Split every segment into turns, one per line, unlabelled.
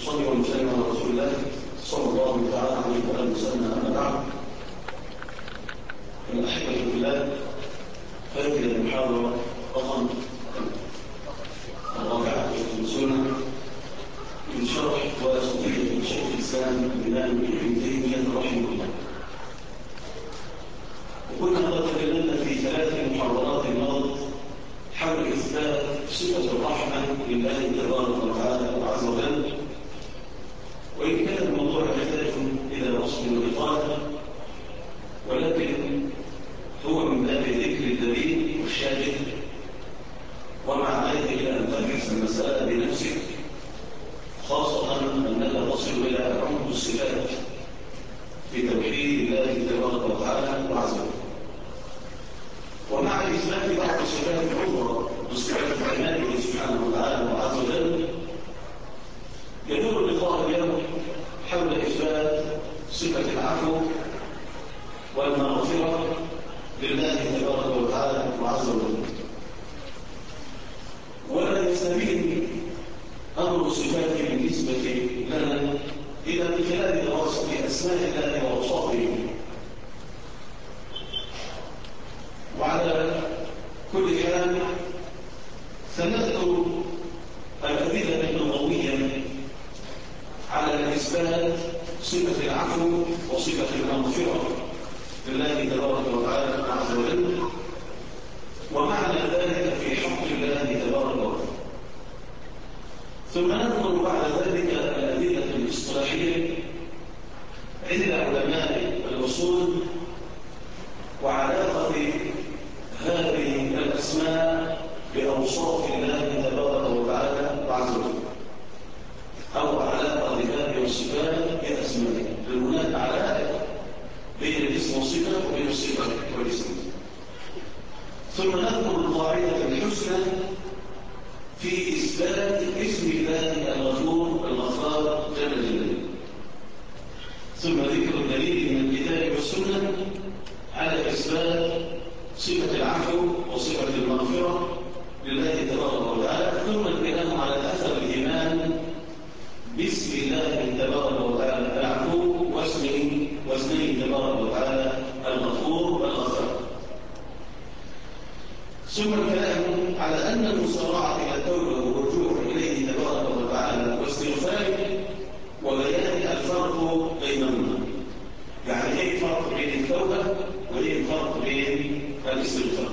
صلى وسلم على رسول الله صلى الله تعالى عليه وآله وسلم. أما بعد، الأحبة في الله، هذه المحاضرة رقم 54 من شرح وصفية شيخ الإسلام الإمام ابن تيمية رحمه الله. وكنا قد تكلمنا في 3 محاضرات مضت حول إثبات صفة الرحمة لله تبارك وتعالى عز وجل، وإن كان الموضوع يحتاج إلى وصف وإطالة، ولكن هو من باب ذكر الدليل والشاهد، ومع ذلك أن تبحث المسألة بنفسك، خاصة أنك تصل إلى عمق الصفات في توحيد الله تبارك وتعالى وعز وجل. ومع إثبات بعض الصفات الأخرى بصفات كماله سبحانه وتعالى وعز وجل، يدور اللقاء اليوم حول إثبات صفة العفو والمغفرة لله تبارك وتعالى وعز وجل. ولا يستبين أمر الصفات بالنسبة لنا إلى من خلال دراسة أسماء الله وأوصافه. وعلى كل حال سنذكر الأدلة اللغوية على إثبات صفة العفو وصفة المغفرة لله تبارك وتعالى عز وجل، ومعنى ذلك في حق الله تبارك وتعالى. ثم نذكر بعد ذلك الأدلة الاصطلاحية عند علماء الأصول وعلاقة هذه الأسماء بأوصاف الله تبارك وتعالى عز وجل، أو علاقة هذه الصفات بأسمائه. هناك علاقة بين الاسم والصفة وبين الصفة والاسم. ثم نذكر القاعدة الحسنى في إثبات اسم الله الغفور الغفار جل جلاله. ثم ذكر الدليل من الكتاب والسنة على إثبات صفة العفو وصفة المغفرة لله تبارك وتعالى. ثم الكلام على أثر الإيمان باسم الله تبارك وتعالى العفو واسمه تبارك وتعالى الغفور والغفار. ثم الكلام على أن المسارعة إلى التوبة والرجوع إليه تبارك وتعالى واستغفاره وبيان الفرق بينهما. يعني ايه الفرق بين التوبة وايه الفرق بين الاستغفار.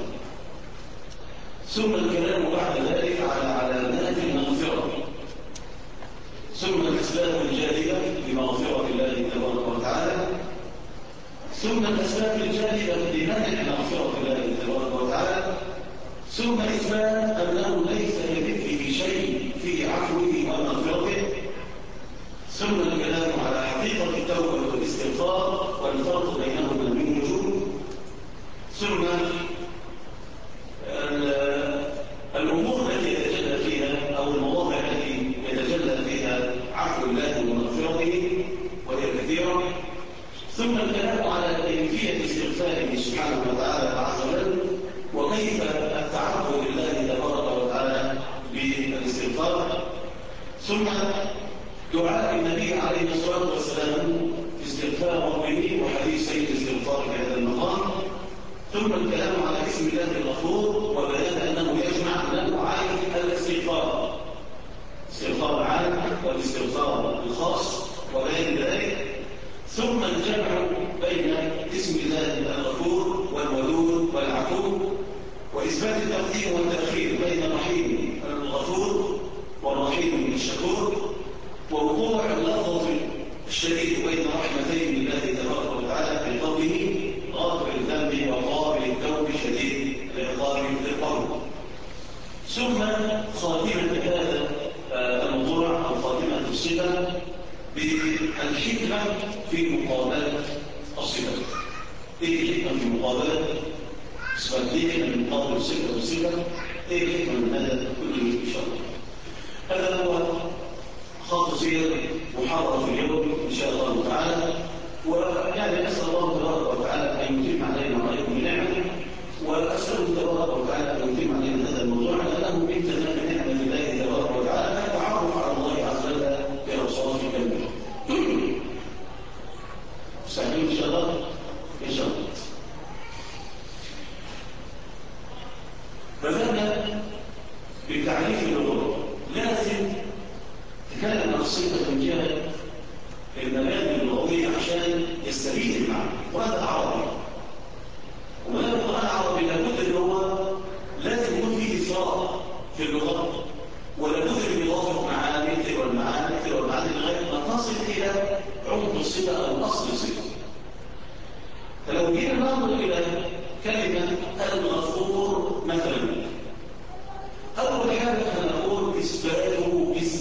ثم الكلام بعد ذلك على علامات المغفرة، ثم الأسباب الجالبة لمغفرة الله تبارك وتعالى، ثم الأسباب الجالبة لمنع مغفرة الله تبارك وتعالى، ثم إثبات أنه ليس لمثله شيء في عفوه ومغفرته، ثم الكلام على حقيقة التوبة والاستغفار والفرق بينهما من وجوه، ثم الأمور التي يتجلى فيها أو المواضع التي يتجلى فيها عفو الله ومغفرته وهي كثيرة، ثم الكلام على كيفية استغفاره سبحانه وتعالى عز وجل، وكيف التعبد لله تبارك وتعالى بالاستغفار، ثم دعاء النبي عليه الصلاة والسلام في استغفار ربه وحديث سيد الاستغفار في هذا المقام، ثم الكلام على اسم الله الغفور وبيان أنه يجمع نوعين الاستغفار، استغفار العام والاستغفار الخاص وبيان ذلك، ثم الجمع بين اسم الله الغفور والودود والعفو، وإثبات التقديم والتأخير بين الرحيم الغفور والرحيم الشكور، ووقوع اللفظ الشديد بين رحمتين الله تبارك وتعالى في قوله غافر الذنب وقابل التوب شديد العقاب للقوم. ثم خاتمة هذا الموضوع أو خاتمة الصفة بالحكمة في مقابلة الصفة. إيه الحكمة في مقابلة صفتين من مقابل الصفة والصفة؟ إيه الحكمة من هذا كله إن شاء الله؟ هذا هو خط سير محاضرة في اليوم إن شاء الله تعالى. ويعني أسأل الله تبارك وتعالى أن يتم علينا وعليكم بنعمته، وأسأله تبارك وتعالى أن يتم علينا هذا الموضوع، لأنه من تمام نعمة الله تبارك وتعالى التعرف على الله عز وجل بأوصافه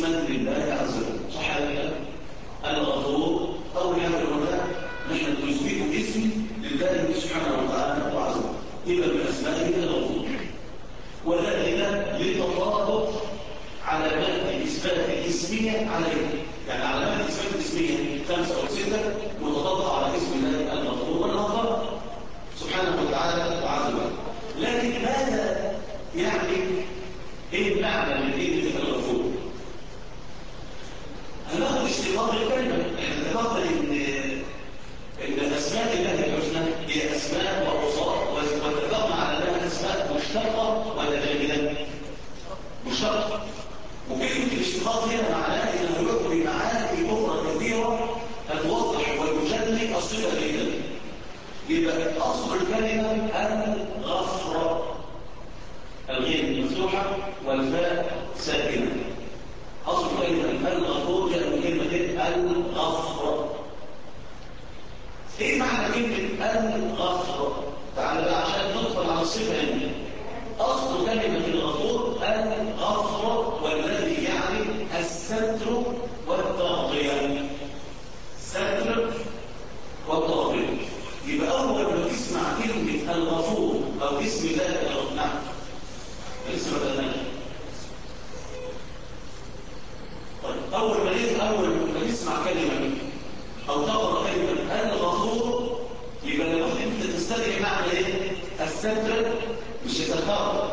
اسما لله عز وجل. صح ولا لا؟ الغفور أول حاجة قلنا نحن نثبت اسم لله سبحانه وتعالى وعز وجل، يبقى من أسمائه الغفور، وذلك للتطابق علامات إثبات الاسمية عليه. يعني علامات إثبات الاسمية 5 أو 6 متطابقة على اسم الله الغفور والغفار سبحانه وتعالى وعز وجل. لكن ماذا يعني ايه المعنى من كلمة الغفور؟ هناخد اشتقاق الكلمة. احنا ذكرنا ان اسماء الله الحسنى هي اسماء واوصاف، واتفقنا على انها اسماء مشتقة ولا جامدة؟ مشتقة. وكلمة الاشتقاق هنا معناها انه يعطي معاني اخرى كثيرة هتوضح ويجلي الصفة جيدا. يبقى اصل الكلمة الغفر، الغين مفتوحة والفاء ساكنة. أصل كلمة الغفور جاء من كلمة الغفر. إيه معنى كلمة الغفر؟ تعالى بقى عشان ندخل على الصفة هنا. أصل كلمة الغفور الغفر، والذي يعني الستر والتغطية. الستر والتغطية. يبقى أول ما تسمع كلمة الغفور أو اسم الله الغفور، نعم اسم الله. طيب أول ما نسمع كلمة أو تقرأ كلمة الغفور، يبقى لابد أنت تستدعي معنى إيه؟ الستر، مش الستار،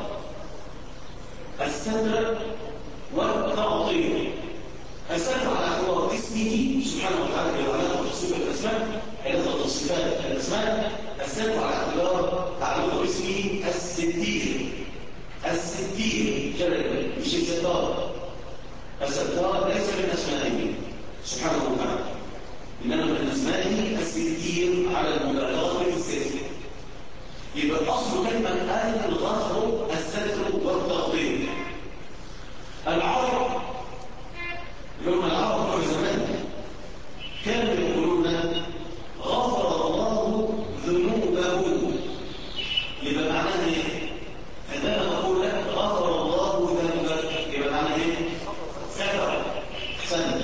الستر والتغطية. الستر على اعتبار اسمه سبحانه وتعالى بعلاقة بصفة الأسماء، علاقة بصفات الأسماء. الستر على اعتبار تعلق اسمه الستير. الستير جلد مش الستار. الستار ليس من أسمائه سبحانه وتعالى، إنما من أسمائه الستير على المبالغة في الستر. يبقى أصل كلمة الغفر الستر والتغطية. العرب لما العرب في زمان كانوا يقولون غفر الله ذنوبه. يبقى معناها ايه؟ عندما نقول لك غفر الله ذنبك يبقى معناها ايه؟ ستر. احسنت.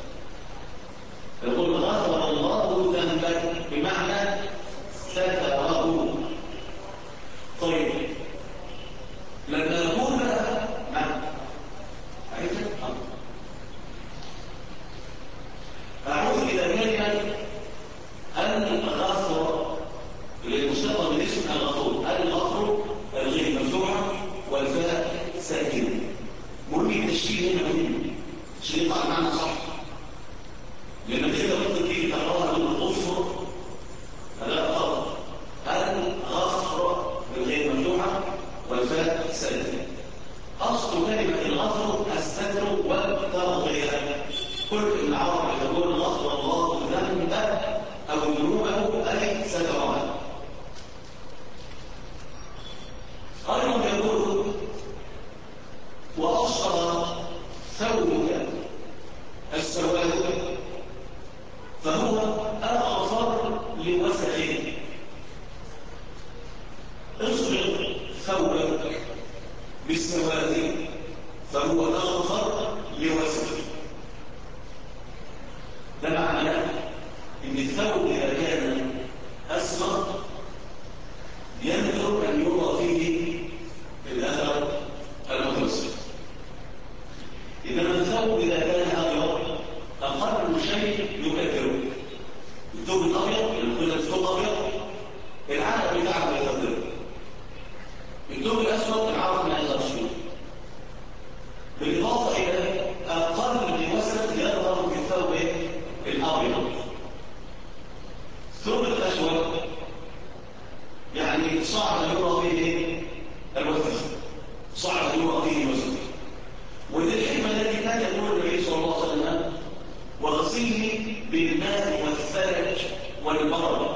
يقول غفر الله ذنبك بمعنى ستره. طيب لما نقول بقى نعم أعود إلى كلمة الغفر اللي مشتقة من اسم الغفور. الغفر الغين مفتوحة والفاء ساكنة. مهم التشكيل هنا مهم عشان يطلع معنا صح، لأن كده ممكن تيجي تقراها بالغفر هذا غلط. الغفر بالغين مفتوحة والفاء ساكنة. أصل كلمة الغفر الستر والتغطية. كل العرب يقول غفر الله ذنبه أو ذنوبه أي سترها. أيضا يقول وأصغر ثوبك السواد فهو أغفر لوسخه. اصغر ثوبك بالسواد فهو أغفر لوسخه. ده معناه ان الثوب اذا كان اسمر يندر ان يرى فيه الاثر المتوسط، انما الثوب اذا كان ابيض اقل شيء يكثره. الثوب الابيض يقول الثوب ابيض العرق بتاعه ما يقدره، الثوب الاسود العرق ما يقدرش فيه، بالاضافه الى اقل وسط يظهر في الثوب الابيض. الثوب الاسود يعني صعب يرى فيه الوسخ، صعب يرى فيه الوسخ. ودي الحكمه التي كان يقول النبي صلى الله عليه وسلم وغسله بالماء والثلج والبرد.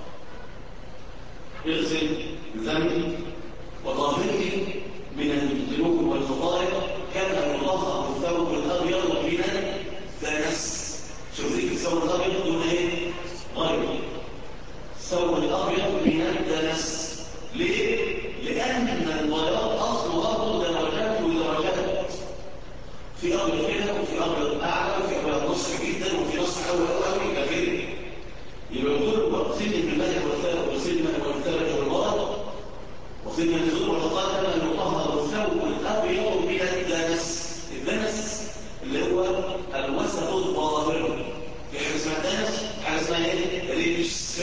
اغسل ذنبي وطهرني من الذنوب والخطايا كما يطهر الثوب الابيض من الدنس. شوف ذيك الثوب الابيض دون ايه؟ غير الثوب الابيض من الدنس. ليه؟ لان البياض اصله برضه درجات ودرجات، في ابيض كده وفي أمر أعلى وفي أمر نصح جدا وفي نصح أول إلى كده. يبقى يقول سن من الملك وسن والثلج والبرد وسن النزول والرقاء كما يطهر الثوب الأبيض من الدنس. الدنس اللي هو الوسط الظاهر. في حاجة اسمها دنس، حاجة اسمها ايه؟ ريجس.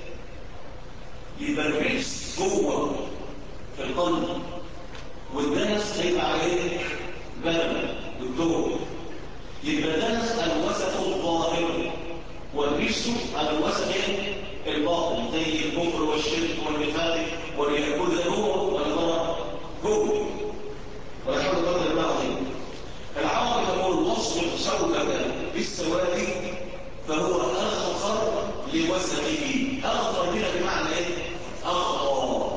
يبقى الريجس جوه في القلب، والدنس هيبقى عليه بلد والدور. يبقى دنس الوسط الظاهر، والرجس الوسط الباطن زي الكفر والشرك والنفاق والرياء. كل ده جوه ولا بره؟ جوه. ولا حول ولا قوه الا بالله. العرب يقول وصف ثوبك بالسواد فهو اخطر لوسطه. اخطر هنا بمعنى ايه؟ اخطر.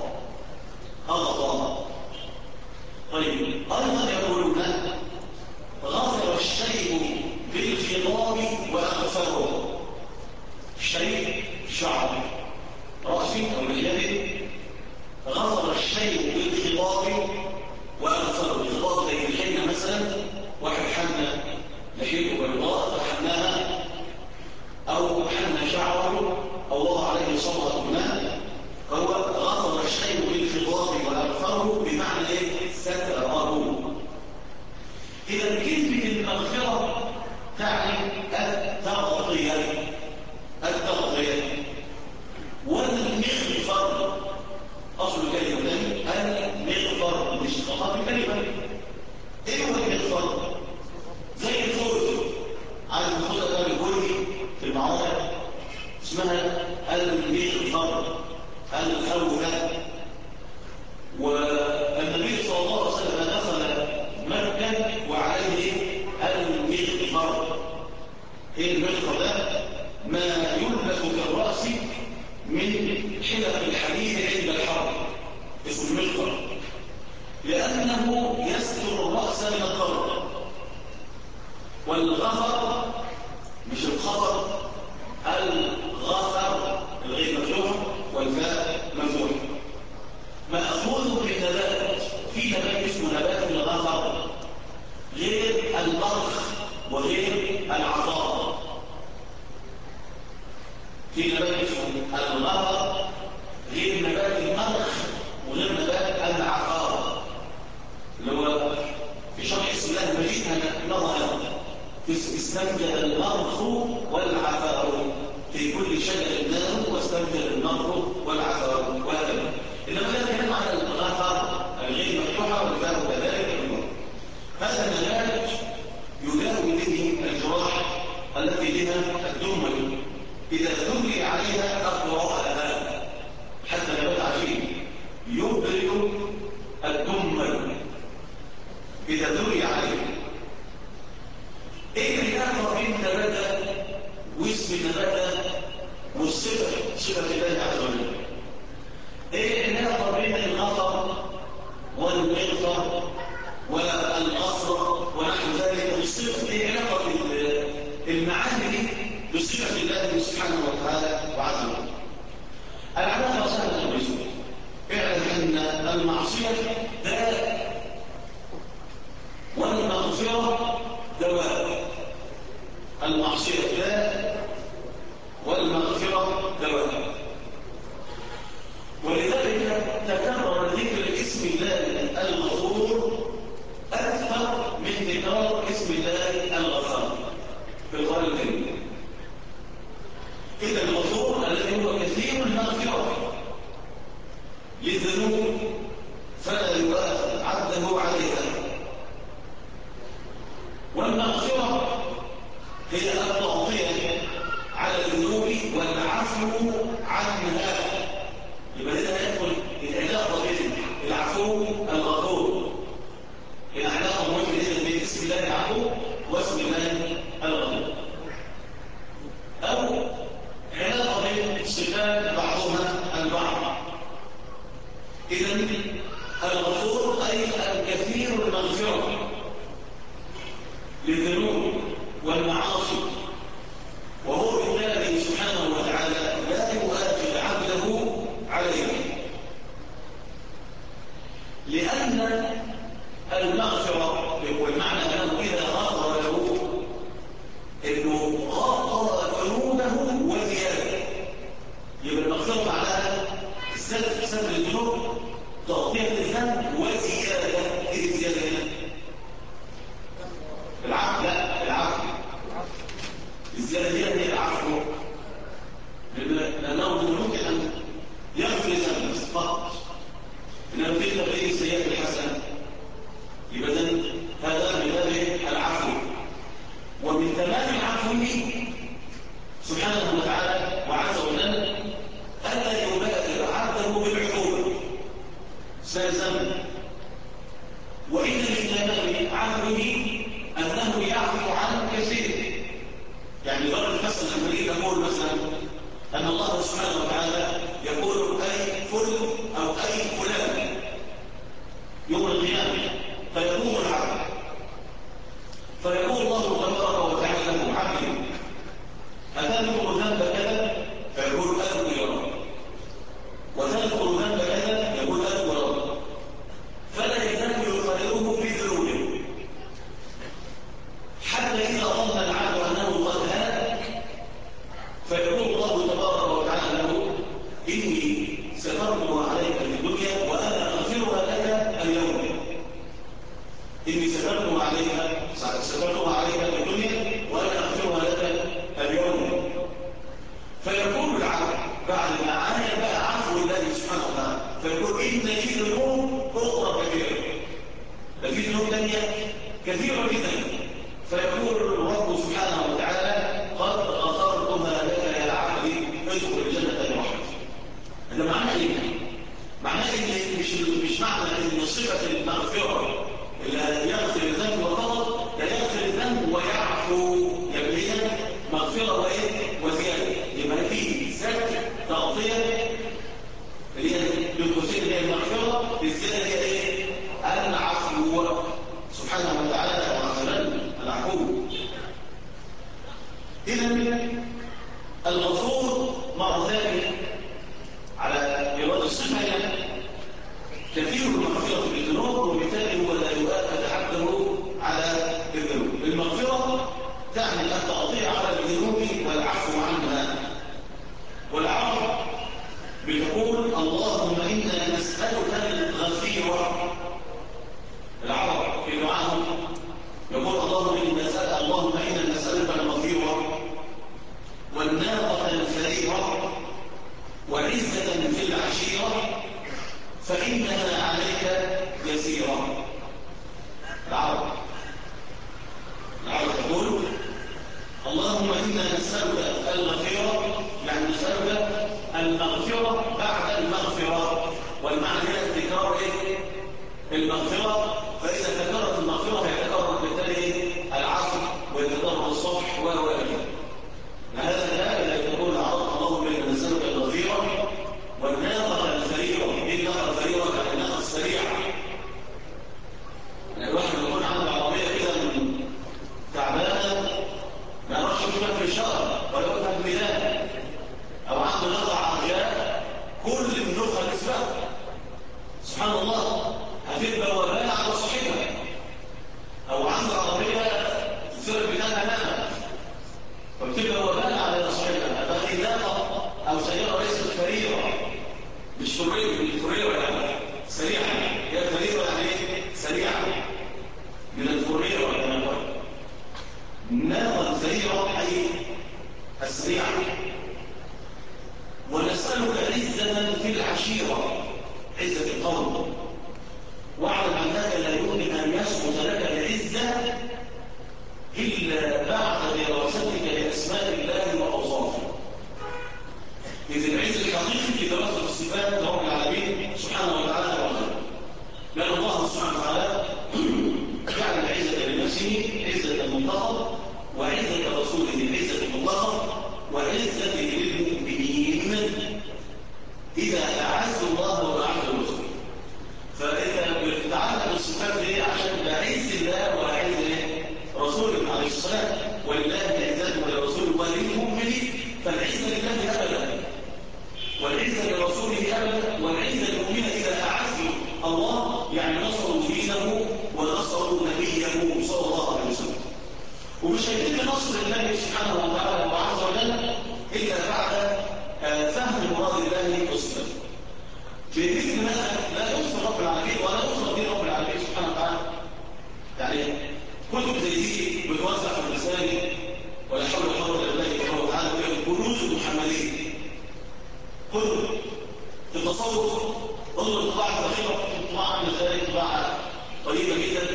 طيب ايضا يقولون غفر الشيء بالخضاب واغفره. الشيء شعر راسي او لحيته، غفر الشيء بالخضاب واغفره. الخضاب زي الحنه مثلا، واحد حنى لحيته بيضاء فحناها، او حنى شعره او وضع عليه صبغه ماء، فهو غفر الشيء بالخضاب واغفره بمعنى ايه؟ ستره. اذا كلمه المغفره تعني التغطيه. والمغفر اصل الكلمه المغفر، مش خطا الكلمه. ايه هو المغفر؟ زي الفوز، عايز ناخدها بقى بالكلي في المعارض، اسمها المغفر، الخوذه. والنبي صلى الله عليه وسلم دخل مكه وعليه المغفر. ايه المغفر ده؟ ما يلبس في الراس من حلق الحديد عند الحرب، اسمه المغفر، لانه يستر الراس من الضرب. والغفر مش الخفر، الغفر الغير مفتوح والفاء مفتوح، مأخوذ من نبات. في نبات اسمه نبات الغفر، غير البرخ وغير العطار. في نبات اسمه الغفر غير نبات المرخ وغير نبات العطار، اللي هو في شرح اسم الله المجيد نظر استنجد المرخ والعفار. في كل شجر نار واستنجد المرخ والعفار وهكذا. انما لا كلام على الغفر الغير مفتوحه والفاء كذلك. هذا النبات يداوي به الجراح التي بها الدمل، اذا دمل عليها اقراءها، حتى نبات عجيب يبرئ الدمل اذا دمل عليه. ايه العلاقه بين النبات واسم النبات والصفه، صفه الله عز وجل؟ ايه العلاقه بين الغفر والمغفر والقصر ونحو ذلك بالصفه؟ ايه علاقه المعاني دي بصفه الله سبحانه وتعالى وعز وجل؟ العلاقه سهله وبسيطه. اعلم ان المعصيه داء والمغفره دواء. المعصيه داء والمغفره دواء. ولذلك تكرر ذكر اسم الله الغفور اكثر من تكرار اسم الله الغفار في القران الكريم. اذا الغفور الذي هو كثير المغفره للذنوب فلا يؤاخذ عبده عليها، والمغفره هي التغطيه على الذنوب والعفو عنها. يبقى هنا يدخل العلاقه بين العفو الغفور. العلاقه مهمه جدا بين اسم الله العفو واسم الله الغفور، او علاقه بين صفات بعضها البعض. اذا الغفور اي الكثير المغفره للذنوب والمعاصي، وهو بالله سبحانه وتعالى لا يؤاخذ عبده عليه، لأن المغفرة والمعنى أنه إذا غفر له يعني ضرب الحسن لما نيجي نقول مثلا أن الله سبحانه وتعالى يقول أي فل أو أي فلان يوم القيامة فيقوم العبد فيقول الله تبارك وتعالى له عبدي أتذكر ذنب كذا فيقول أذكر يا رب وتذكر ذنب كذا يقول أذكر يا رب فلا يزال يخالفه بذنوبه حتى إذا ظن العبد أنه قد هلك فيقول الله تبارك وتعالى له إني سترتها عليك في الدنيا وأنا أغفرها لك اليوم إني سترتها عليك في الدنيا وأنا أغفرها لك اليوم فيقول العبد بعد ما عاين بقى عفو الله سبحانه وتعالى فيقول إن في ذنوب أخرى كثيرة ففي ذنوب ثانية كثيرة جدا فيقول الرب سبحانه وتعالى قد غفرتها لك يا عبدي ادخل الجنة برحمتي. هذا معناه ايه؟ معناه ان مش معنى ان صفة المغفرة اللي يغفر الذنب وفقط لا يغفر الذنب ويعفو يبقى مغفرة وايه؟ وزيادة يبقى في زاد تغطية اللي هي بالقوسين اللي هي المغفرة الزيادة هي ايه؟ العفو سبحانه وتعالى وعزلا العفو. إذن الغفور مرة ثانية على إرادة الصفة كثير المغفرة بالذنوب وبالتالي هو لا يؤكد حقه على الذنوب. المغفرة تعني التغطية على الذنوب والعفو عنها. والعفو بتقول اللهم إنا نسألك الغفيرة. العرب في دعاهم يقول اللهم إنا نسألك الغفيرة والناقة الفريرة وعزة في العشيرة فإنها عليك يسيرة. العرب تقول اللهم إنا نسألك الغفيرة يعني نسألك المغفرة بعد المغفرة والمعنى هنا تكرار المغفرة فإذا تكررت المغفرة يتكرر بالتالي العفو ويتكرر الصفح هذا لا يقول العرب اللهم إنا نسألك الغفيرة والناقة الفريرة. ايه الناقة الفريرة؟ يعني الناقة السريعة. يعني الواحد يكون عنده عربية كده من تعبانة ما يعرفش يمشي في الشارع ولا يقول في الميدان أو عنده ناقة عرجاء كل النخل تسبقه سبحان الله هتبقى وبال على صحتها. أو عنده عربية تصير بناء أمامها فبتبقى وبال على صحتها. هذه ناقة أو سيارة ليست فريرة مش فريرة يعني سريعة. هي فريرة يعني سريعة من الفريرة يعني ناقة فريرة أي السريعة. ونسألك عزة في العشيرة عزة القوم واعلم أنك لا يمكن أن يسقط لك العزة إلا بعد دراستك لأسماء الله وأوصافه. إذ العز الحقيقي في دراسة الصفات رب العالمين سبحانه وتعالى وغيره. لأن الله سبحانه وتعالى جعل العزة لنفسه عزة المنتخب وعزة رسوله عزة المنتخب وعزة للمؤمنين إذا أعز الله وأعز رسوله. فإذا بتتعلق بالصفات دي عشان بعز الله وأعز رسوله عليه الصلاة ولله العزة ولرسوله وللمؤمنين فالعزة لله أبدا والعزة لرسوله أبدا والعزة للمؤمنين إذا أعزوا الله يعني نصروا دينه ونصروا نبيه صلى الله عليه وسلم. ومش هيتم نصر الله سبحانه وتعالى وعز وجل إلا بعد فهم مراد الله وصفته. بإذن الله لا ينصر رب العالمين ولا ينصر دين رب العالمين سبحانه وتعالى. يعني كتب زي دي بتوزع في المساجد ولا حول ولا قوة إلا بالله سبحانه وتعالى كنوز محمدية. كتب في التصوف انظر الطباعة الأخيرة الطباعة عاملة ازاي طباعة طيبة جدا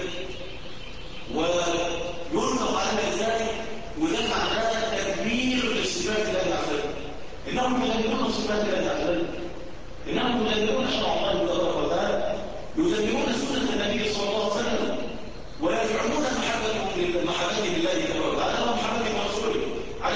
وينفق عليها ازاي وده معناه تدمير لصفات الله عز وجل. إنهم يدمرون صفات الله عز وجل. إنهم يدمرون شرع الله تبارك وتعالى يدمرون سنة النبي صلى الله عليه وسلم ويزعمون محبته لله تبارك وتعالى ومحبته لرسوله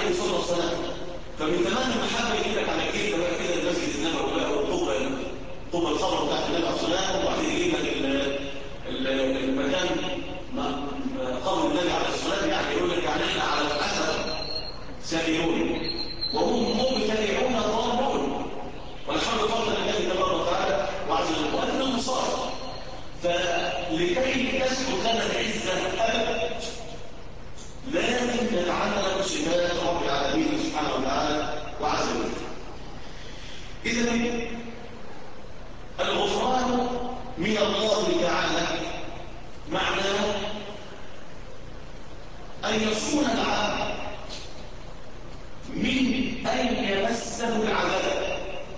طب الخبر بتاعت النبي عليه الصلاه والسلام، وبعدين يجيب لك المكان قبر النبي عليه الصلاه والسلام، يعني يقول لك يعني احنا على الاثر سائرون وهم مبتدعون ضالون، والحمد فضل الله تبارك وتعالى وعز وجل وانهم صار. فلكي تثبت لنا العزه ابدا لازم نتعلم صفات رب العالمين سبحانه وتعالى وعز وجل. اذا الغفران من الله تعالى معناه ان يصون العبد من ان يمسه العذاب.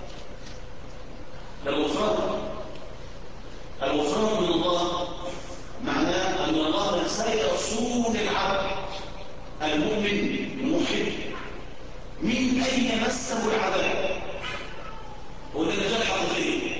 الغفران من الله معناه ان الله سيصون العبد المؤمن المحب من ان يمسه العذاب، وده نجاح حقيقي.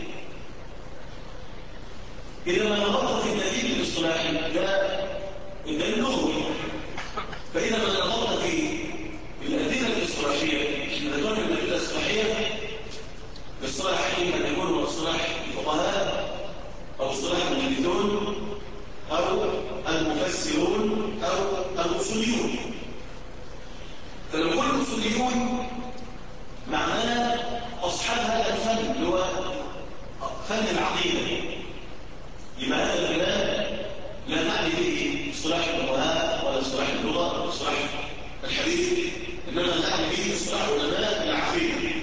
اذا ما نظرت في الدليل الاصطلاحي ده الدليل اللغوي، فاذا ما نظرت في الادله الاصطلاحيه نظرت الادله الاصطلاحيه الاصطلاح اما يكون اصطلاح الفقهاء او اصطلاح المحدثون او المفسرون او الاصوليون. فلما نقول الاصوليون معناه اصحاب هذا الفن اللي هو فن العقيده، يبقى هذا الكلام لا نعني به اصطلاح الفقهاء ولا اصطلاح اللغه ولا اصطلاح الحديث، انما نعني به اصطلاح علماء العقيده.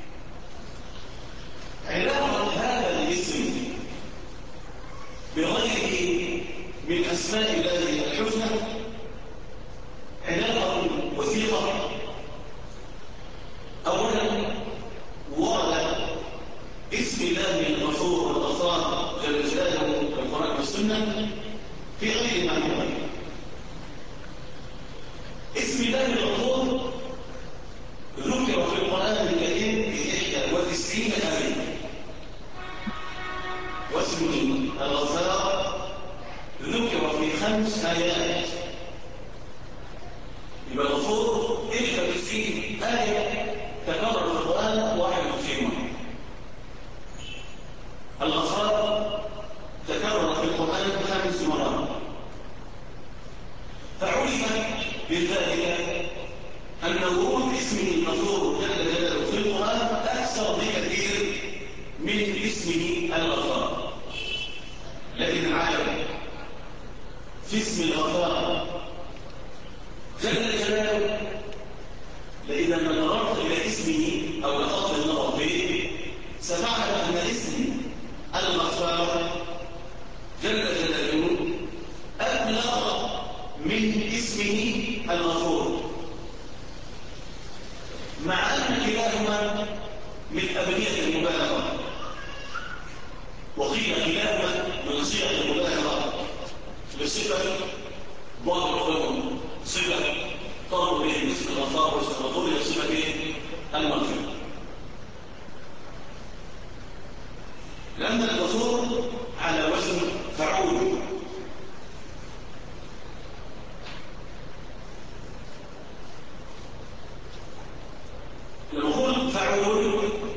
علاقه هذا الاسم بغيره من اسماء الله الحسنى علاقه وثيقه. اولا ورد اسم الله الغفور والغفار جل جلاله في القران والسنه في غير معنى. اسم الله الغفور ذكر في القران الكريم في 91 آية، واسم الغفار ذكر في 5 آيات. يبقى الغفور 91 آية تكرر في القرآن 91 مرة. الغفار تكرر في القرآن 5 مرات. فعرف بذلك أن ورود اسمه الغفور جل جلاله في القرآن أكثر بكثير من اسمه الغفار. لكن العجب في اسم الغفار جل جلاله لإذا ما نظرت إلى اسمه أو لقطت النظر فيه سمعت أن اسم الغفار جل جلاله أبلغ من اسمه الغفور، مع أن كلاهما من أبنية المبالغة، وقيل كلاهما من صيغ المبالغة لصفة بعض العلوم، صفة طلب به اسم الغفار واسم الغفور إلى صفة المغفرة. لأن الغفور على وزن فعول، الغفور فعول،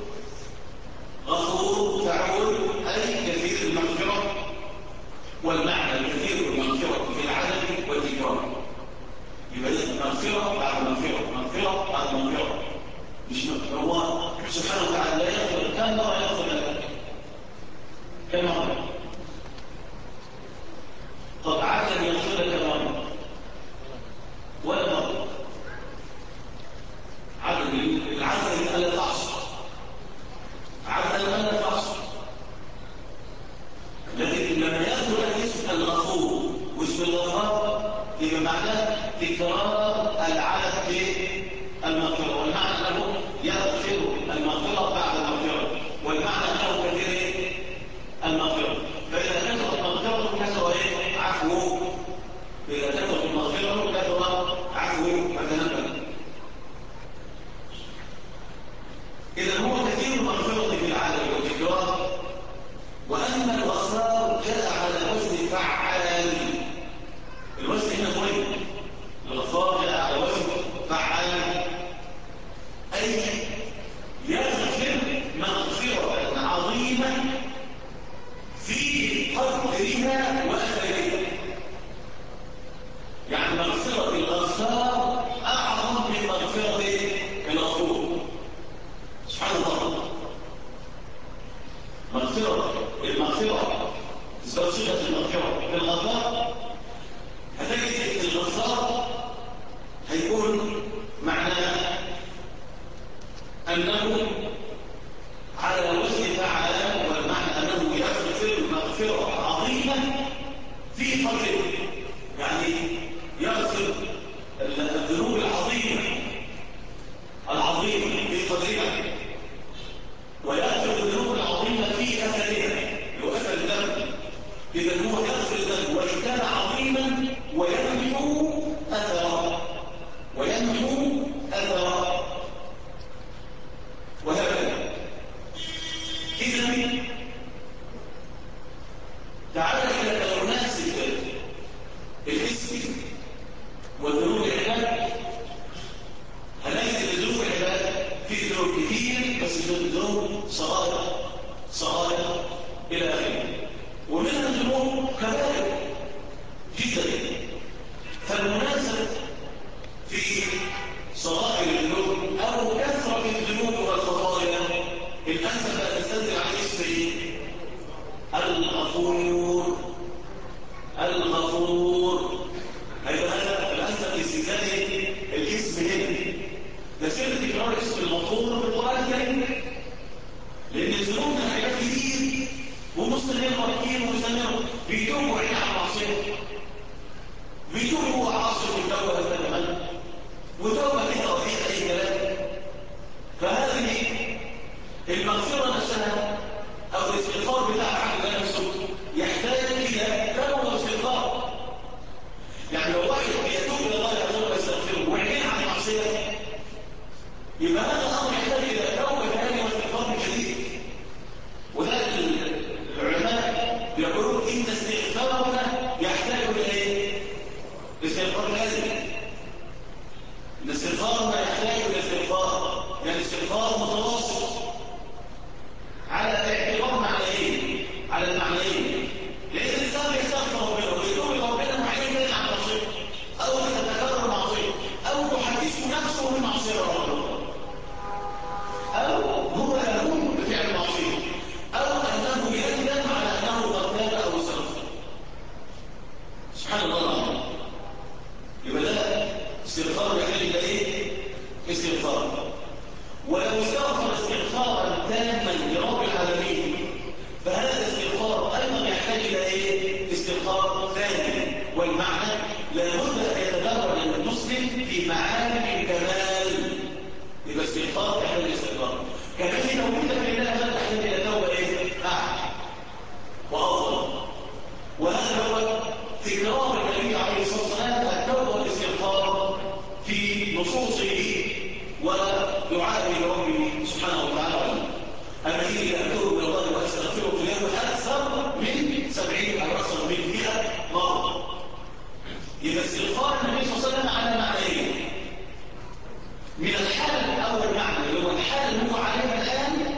غفور فعول أي كثير المغفرة، والمعنى الكثير المغفرة في العدد والتكرار. يبقى مغفرة بعد مغفرة، مغفرة بعد مغفرة، مش هو سبحانه وتعالى لا يغفر كم مرة يغفر لك؟ كم مرة؟ طب عدد يغفر لك مرة ولا مرة؟ عدد العدد ألا تعصى، عدد ألا تعصى. لكن لما يأخذ اسم الغفور واسم الغفار يبقى معناه تكرار العدد في المغفرة، والمعنى أنه يغفر المغفرة بعد المغفرة، والمعنى أنه كثير المغفرة. فإذا كثرت المغفرة كثر عفو، إذا كثرت المغفرة كثر عفو فتنبه. إذا هو كثير المغفرة في العدد والتكرار، وأما الغفار جاء على وزن فعال. الوزن هنا كويس، الغفار جاء على وزن فعال أي ده سر تكرار اسم المغفور في القرآن الكريم، لأن الذنوب من حاجات كتير ومستمر كتير ومستمر بيتوبوا عليه على المعصية، بيتوبوا عاصر التوبة تماما وتوبة كده وفيها أي كلام. فهذه المغفرة نفسها أو الاستغفار بتاع عبد نفسه يحتاج إلى توبة واستغفار. يعني لو واحد بيتوب إلى الله عز وجل ويستغفره ويعلن عن المعصية، يبقى هذا الأمر يحتاج إلى توبة ثانية واستغفار من جديد. وذلك العلماء يقولون إن استغفارنا يحتاج إلى إيه؟ استغفار لازم. الاستغفار ما يحتاج إلى استغفار، يعني استغفار متواصل على اعتبار معنيين، على المعنيين. لأن الإنسان يستغفر ربنا ويتوب ربنا معين كده عن معصية، أو تتكرر معصية، أو تحدثه نفسه من معصية ربنا، أو هو يقوم بفعل معصية، أو أنه يندم على أنه قد تاب أو استغفر. سبحان الله العظيم. يبقى ده استغفار يحتاج إلى إيه؟ استغفار. ولو استغفر استغفارا تاما لرب العالمين فهذا الاستغفار أيضا يحتاج إلى إيه؟ استغفار ثاني. والمعنى لابد أن يتدرج المسلم في معاني الكمال. يبقى استغفار يحتاج إلى استغفار. كمان في توبتك لله تحتاج إلى توبة إيه؟ أعلى وأفضل. وهذا هو تكرار النبي عليه الصلاة والسلام التوبة والاستغفار في نصوصه ودعائه لربه سبحانه وتعالى. أما إني أتوب إلى الله وأستغفره في اليوم أكثر من 70 أو أكثر من 100 مرة. إذا استغفار النبي صلى الله عليه وسلم على معنيين. من الحال الأول معنى اللي هو الحال اللي هو عليها الآن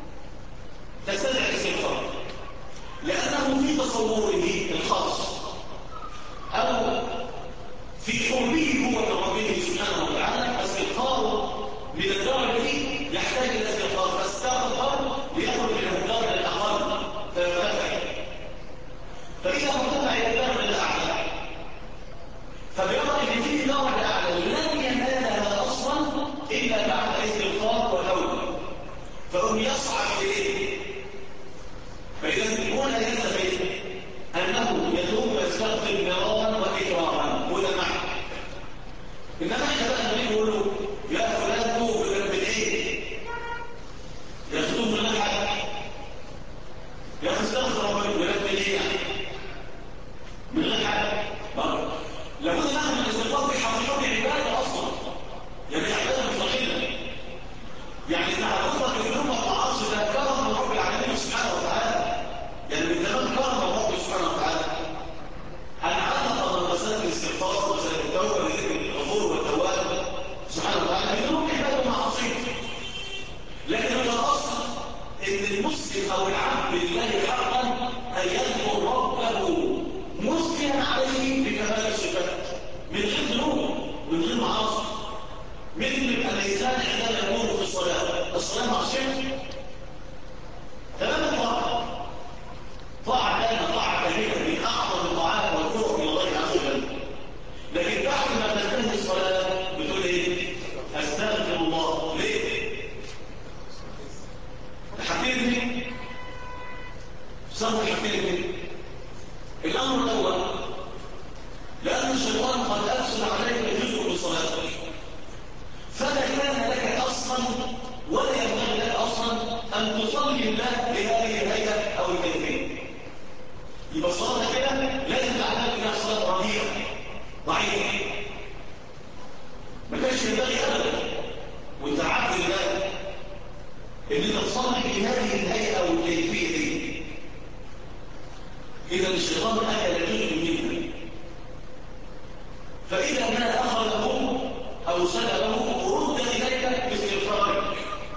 تستدعي الاستغفار، لأنه في تصوره الخاص أو في قربه هو من ربه سبحانه وتعالى استغفاره من الدرجة دي يحتاج إلى استغفار، فاستغفر ليخرج من الدرجة الأقل فيرتفع. فإذا ارتفع إلى الدرجة الأعلى فبيرى أن في درجة أعلى لن ينالها أصلا إلا بعد استغفار وتوبة، فهم يصعد إليه. فإذا هنا ينتبه أنه يتوب ويستغفر مرارا وإكرارا، هو ده معنى. إنما إحنا بقى النبي يقول له يا فلان توب من إيه؟ يا تتوب من أحد؟ يا تستغفر من إيه يعني؟ من غير حاجة. لابد ناخد الاستغفار في حقيقة عبادة أصلا، يعني عبادة مستقلة. يعني تعرضك الذنوب والمعاصي ده كرم من رب العالمين سبحانه وتعالى، يعني من زمان كرم رب سبحانه وتعالى. هنعلق مسألة الاستغفار ومسألة التوبة لذكر الغفور والتواب سبحانه وتعالى بدون عبادة ومعاصي. لكن الأصل إن المسلم أو العبد لله حقا أن يذكر ربه مسلما عليه بكمال الصفات من غير ذنوب من غير معاصي. مثل الإنسان عندما يكون في الصلاة معصية تمام الطاعة، طاعة كانت طاعة كبيرة من أعظم الطاعات والفرق من الله عز وجل. لكن بعد ما تنتهي الصلاة بتقول إيه؟ أستغفر الله. ليه؟ حكيتني سموا حكيتني. الأمر الأول لأن الشيطان قد أفسد عليك جزء من صلاتك، فلا كان لك أصلا ولا ينبغي لك أصلا أن تصلي الله بهذه الهيئة أو الكيفية. يبقى صلاتك كده لازم تعتبر انها صلاه رديئه ضعيفه، ما كانش ينبغي ابدا وانت عبد الله ان انت تصلي بهذه الهيئه او الكيفيه دي. اذا الشيطان اكل جزء منها، فاذا ما اخذه او سلبه رد اليك باستغفارك.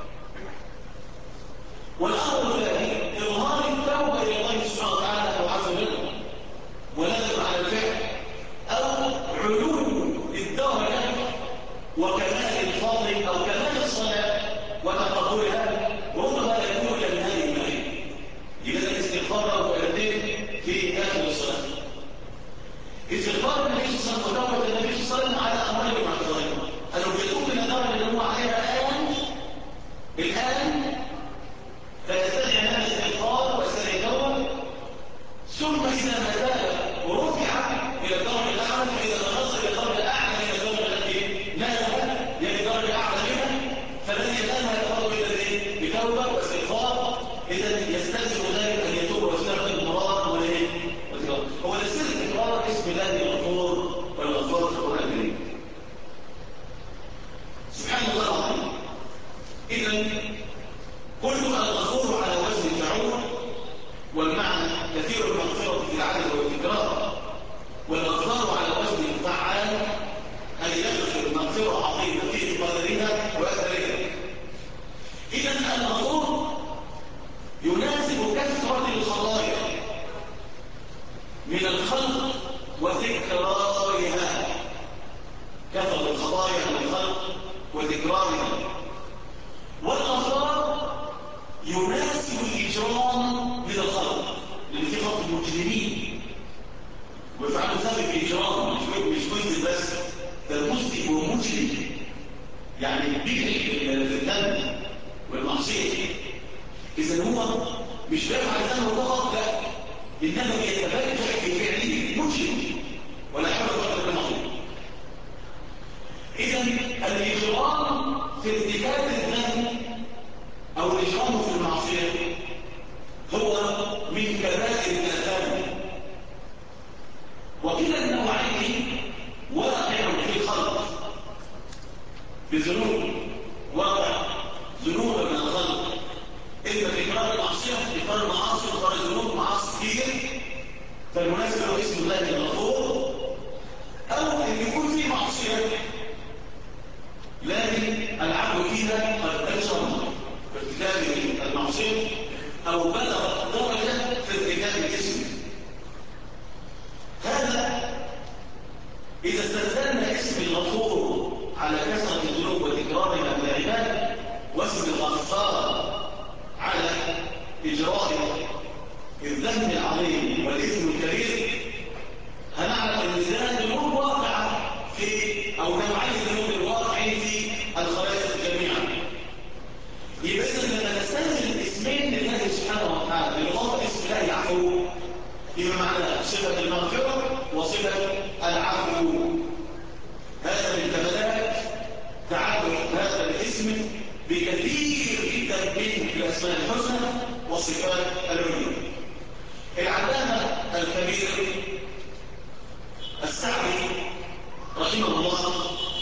والامر الثاني اظهار التوبه الى الله سبحانه وتعالى او عز وجل وندم على الفعل، او علو الدرجه وكمال الفضل او كمال الصلاه وتقبلها، ربما يكون من هذه المعاني. لماذا الاستغفار والدين في اخر الصلاه؟ استغفار النبي صلى الله عليه وسلم وتوبه النبي صلى الله عليه وسلم على امرين معتبرين. انه يتوب من الدرجه اللي هو عليها كثرة الخطايا من الخلق وتكرارها. والغفار يناسب الإجرام من الخلق، لأن في خلق المجرمين ويفعلوا ذلك بإجرام، مش مذنب بس، ده المذنب هو مجرم، يعني بيجري في الذنب والمعصية. إذا هو مش بيفعل ذنبه فقط، لا، إنما يتبجح في فعله مجرم ولا حول ولا قوة. إذا الإجرام في ارتكاب الذنب أو الإجرام في المعصية هو من كبائر الآثام، وكلا النوعين واقع في الخلق بذنوب، واقع ذنوب من الخلق، إما تكرار المعصية، تكرار المعاصي، تكرار الذنوب، معاصي كتير، فالمناسب هو اسم الله الغفور، أو أن يكون في معصية لكن العبد فيها قد أجرم في ارتكاب المعصية أو بلغ درجة في ارتكاب الاسم. هذا إذا استخدمنا اسم الغفور على كثرة الذنوب وتكرارها من العباد، واسم الغفار على إجراء الذنب العظيم والإثم الكبير، هنعرف أن ده ذنوب واقعة في أو نوعين الذنوب الواقعين في الخلائق جميعا. يبقى إذا لما نستخدم اسمين لله سبحانه وتعالى بالإضافة اسم الله العفو، يبقى معنى صفة المغفرة وصفة العفو. هذا من كمالات تعدد هذا الاسم بكثير جدا من الأسماء الحسنى والصفات العليا. العلامة الكبير السعدي رحمه الله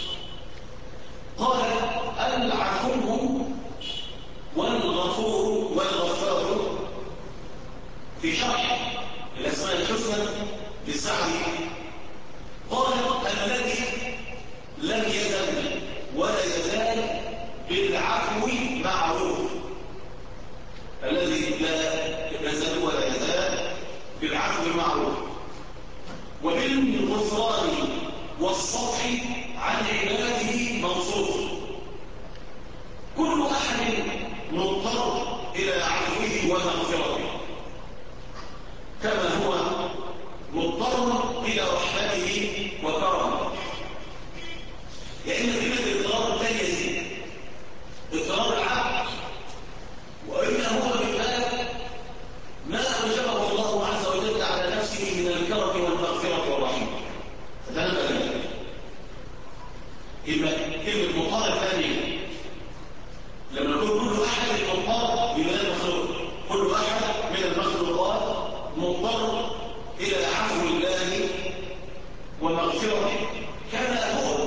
قال: العفو والغفور والغفار في شرح الأسماء الحسنى للسعدي قال: الذي لم يزل ولا يزال بالعفو معروف، الذي لا يزال ولا يزال بالعفو معروف، وبالغفران والصفح عن عباده موصوف. كل أحد مضطر إلى عفوه ومغفرته كما هو مضطر إلى رحمته وكرمه. لأن كلمة اضطرار الثانية اضطرار العبد، وإن هو من باب ما أوجبه الله عز وجل على نفسه من الكرم والمغفرة والرحمة. فتنبه ذلك. يبقى كلمة مضطر الثانية لما نقول كل أحد مضطر إلى المخلوق، كل أحد من المخلوقات مضطر إلى عفو الله ومغفرته كما هو.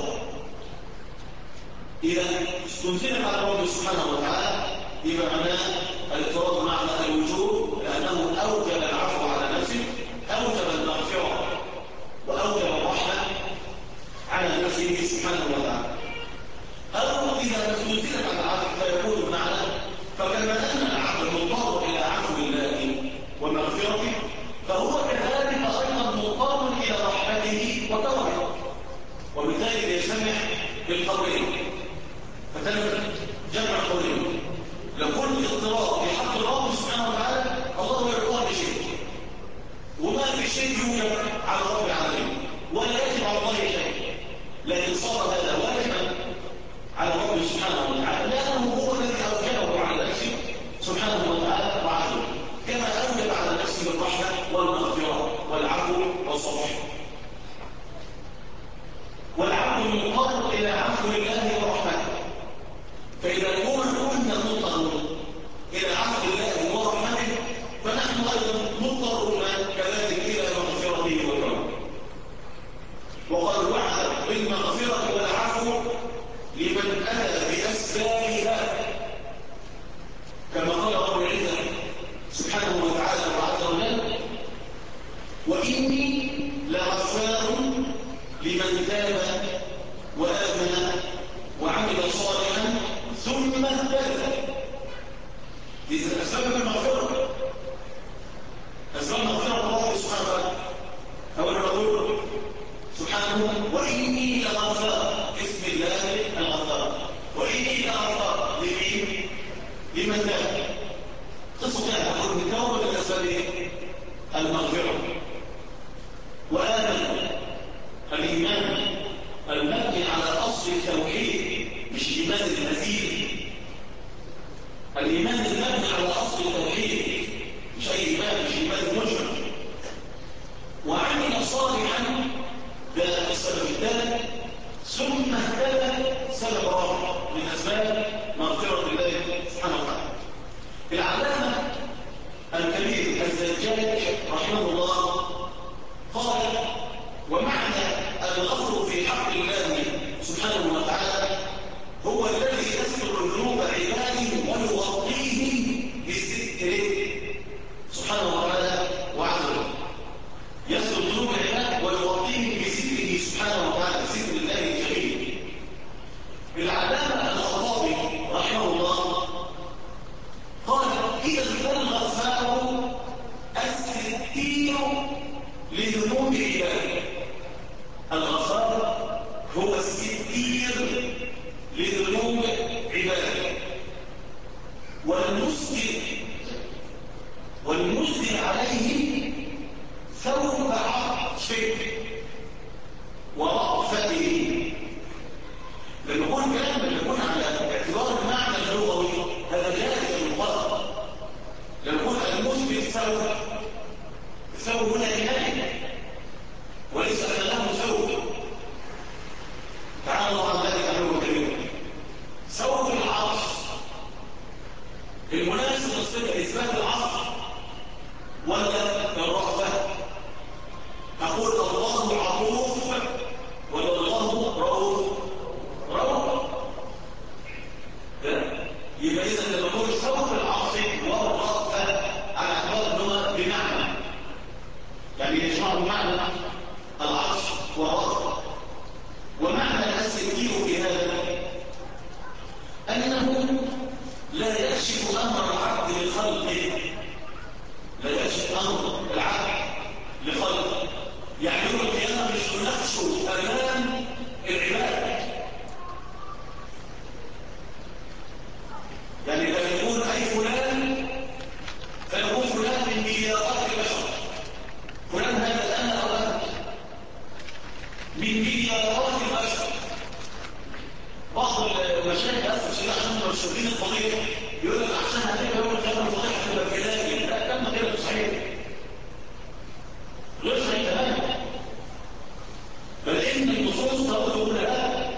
إذا استنزلت على رب سبحانه وتعالى يبقى معناه الاضطرار معنى الوجوب، لأنه أوجب العفو على نفسه، أوجب المغفرة وأوجب الرحمة على نفسه سبحانه وتعالى. أو إذا استنزلت على العفو فيكون المعنى فكما أن العبد مضطر إلى عفو الله ومغفرته، فهو كذلك أيضا مضطر إلى رحمته وكرمه، وبالتالي يجتمع بالقولين. فتنبه جمع قولين، لكل اضطراب في حق الله سبحانه وتعالى الله يعطى بشيء، وما في شيء يوجب على رب العالمين ولا يجب على الله شيء، لكن صار هذا واجبا على رب سبحانه وتعالى لأنه هو الذي أوجبه على نفسه سبحانه وتعالى وعزه، كما أوجب على نفسه الرحمة والمغفرة والعفو والصفح. والعبد مضطر إلى عفو الله ورحمته، فإذا كنا مضطرون إلى عفو الله ورحمته فنحن أيضا مضطرون كذلك إلى مغفرته وكرمه. وقد وعد بالمغفرة والعفو لمن أتى بأسر الإيمان المزيد، الإيمان المبني على أصل التوحيد، مش أي إيمان، مش إيمان مجمل. وعمل صالحا، ده السبب الثالث، ثم اهتدى سبب رابع من أسباب مغفرة الله سبحانه وتعالى. العلامة الكبير الزجاج رحمه الله قال: ومعنى الغفر في حق الله سبحانه وتعالى هو الذي يستر ذنوب عباده ويغطيهم بستره سبحانه وتعالى وعزه. يستر ذنوب عباده ويغطيهم بستره سبحانه وتعالى، بستر الله الجليل. العلامة الخطابي رحمه الله قال: إذا الغفار الستير لذنوب عباده. الغفار هو الستير لذنوب عباده، والمسدل عليه ثوب عطفه ورأفته. لما يكون كلام يكون على اعتبار المعنى اللغوي هذا جائز المطلق. لما يكون المسدل ثوب هنا كناية وليس له ثوب، تعالى الله عن ذلك عنه كريم. ثوب العطف المناسب للصفة إثبات العطف ولا الرأفة؟ أقول الله عطوف ولا الله رؤوف؟ رؤوف. يبقى إذا لما نقول ثوب العطف والرأفة على اعتبار أنهما بمعنى، يعني يجمعوا بمعنى العطف والرأفة. ومعنى التسكير في هذا أنه لا يكشف أمر العبد لخلقه، لا يكشف أمر العبد لخلقه. يعني يوم القيامة مش نناقشه أمام العباد. يعني لما يقول أي فلان فيقول فلان من مليارات البشر، فلان هذا أنا أو أنت من مليارات البشر. بعض المشايخ أسف الشيء عشان مرشدين الفضيحة يقول لك عشان هتبقى يوم القيامة الفضيحة تبقى بكلامي. لا، كلام غير صحيح، غير صحيح تماما. بل إن النصوص تقول هنا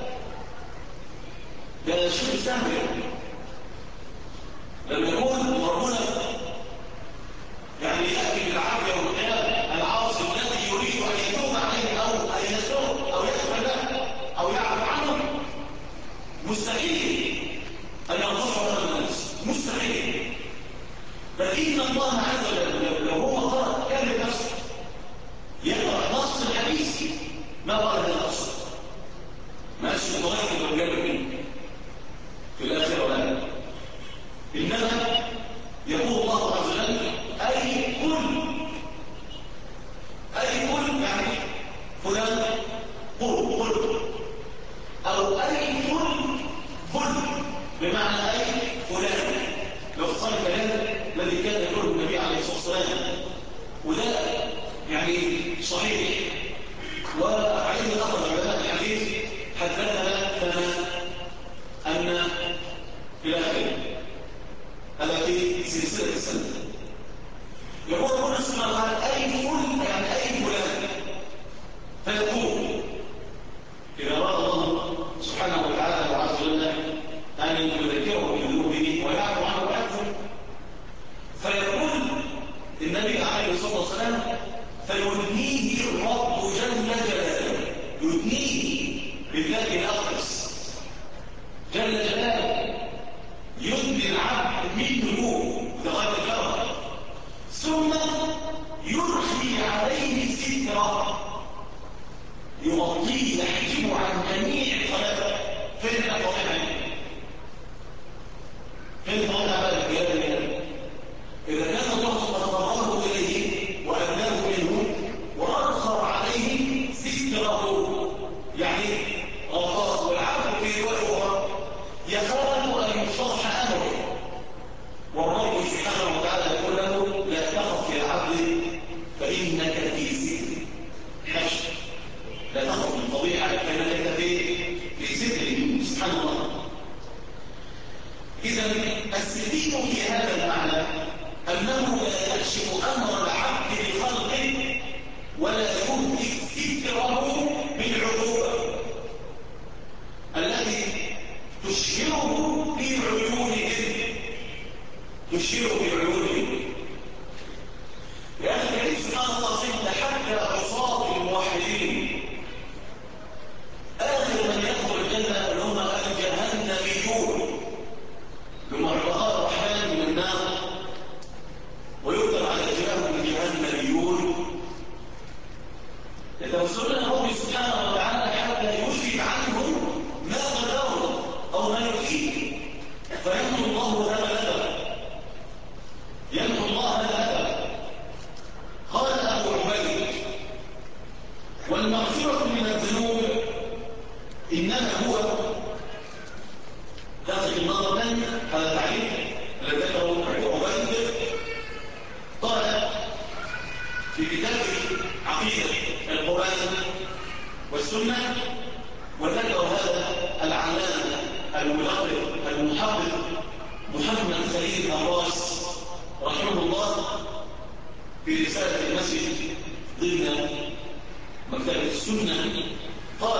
ده شيء سهل. لما يكون ربنا يعني يأتي بالعبد يوم القيامة العاصي الذي يريد أن يتوب عليه أو أن يستغفر أو يغفر له أو يعفو عنه، مستحيل أن يغفر له الناس، مستحيل. بل إن الله عز وجل لو هو قرأ كلمة نفسه يقرأ نص الحديث ما قال هذا النص، ما أشهد غير الرجال في الآخرة ولا. إنما يقول الله عز وجل أي كل يعني فلان قل أو أي كل بمعنى أي فلان. لو صار الكلام الذي كان يقوله النبي عليه الصلاة والسلام، وده يعني صحيح. وعليه أخذ علماء الحديث حدثنا أن إلى آخره التي سلسلة السنة يقول ربنا سبحانه وتعالى أي فل يعني أي فلان، فيقول إذا أراد الله سبحانه وتعالى وعز وجل أن يذكره بذنوبه ويعفو عنه ويغفر، فيقول النبي عليه الصلاة والسلام فيدنيه الرب جل جلاله، يدنيه بالذات الأقدس جل جلاله، يدني العبد منه لغاية الكرم، ثم يرخي عليه ستره يغطيه يحجبه عن جميع الخلائق. فين الأفضل؟ فين الفضل على الكلام؟ إذا كان الله قد ضرره إليه وأبناه منه وأرخر عليه ستره، يعني غطاه. والعبد في رواية أخرى يخاف أن يصلح أمره، والرب سبحانه وتعالى يقول له لا تخف يا عبدي فإنك في ستر حشر. لا تخف من طبيعة كانت في ستره سبحان الله. يفيد في هذا المعنى أنه لا يكشف أمر العبد بخلقه ولا يهلك فكره بالعقوبة التي تشهره في عيونهم لأن الكريم سبحانه وتعالى حتى عصاة الموحدين آخر من يدخل الجنة اللي هم الجهنميون هم عبقاء الرحمن من النار ويكتب على جهنم الجهنميون يتوسلون ربي سبحانه وتعالى حتى يشفي عنهم ما غدروا أو ما يؤذيه فيمحو الله هذا الأثر يمحو الله هذا الأثر. قال أبو عبيد والمغفرة من الذنوب إنما هو لفظ النظر هذا تعريف الذي ذكره أبو عبيد قال في كتاب عقيدة القرآن والسنة وذكر هذا العلامة الملقب المحقق محمد خليل الراس رحمه الله في رسالة المسجد ضمن مكتبة السنة قال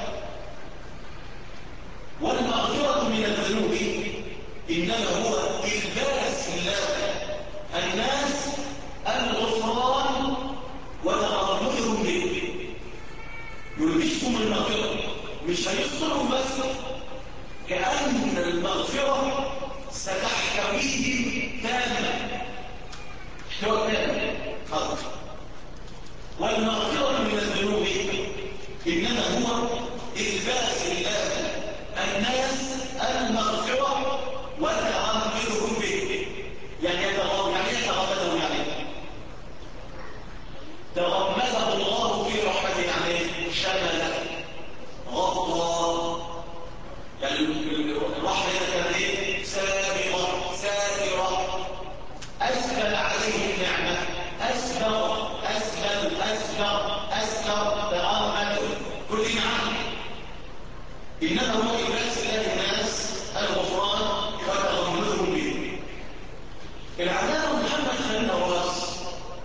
والمغفرة من الذنوب إنما هو إلباس الناس الغفران وتقربهم به يلبسهم المغفرة مش هيصلهم بس كأن المغفرة ستحتويهم تاما احتوى تاما خلق والمغفرة من الذنوب إنما هو إلباس الناس المغفرة وتغمدهم به يعني يتغمدهم يعني تغمده الله في رحمته يعني شمل غطى يعني الرحمة كانت ايه سابقة سابرة أسبل عليه النعمة أسبل تغمد كل نعم إنما هو إباس الله الناس الغفران وتغمدهم به. العلامة محمد خليل الراس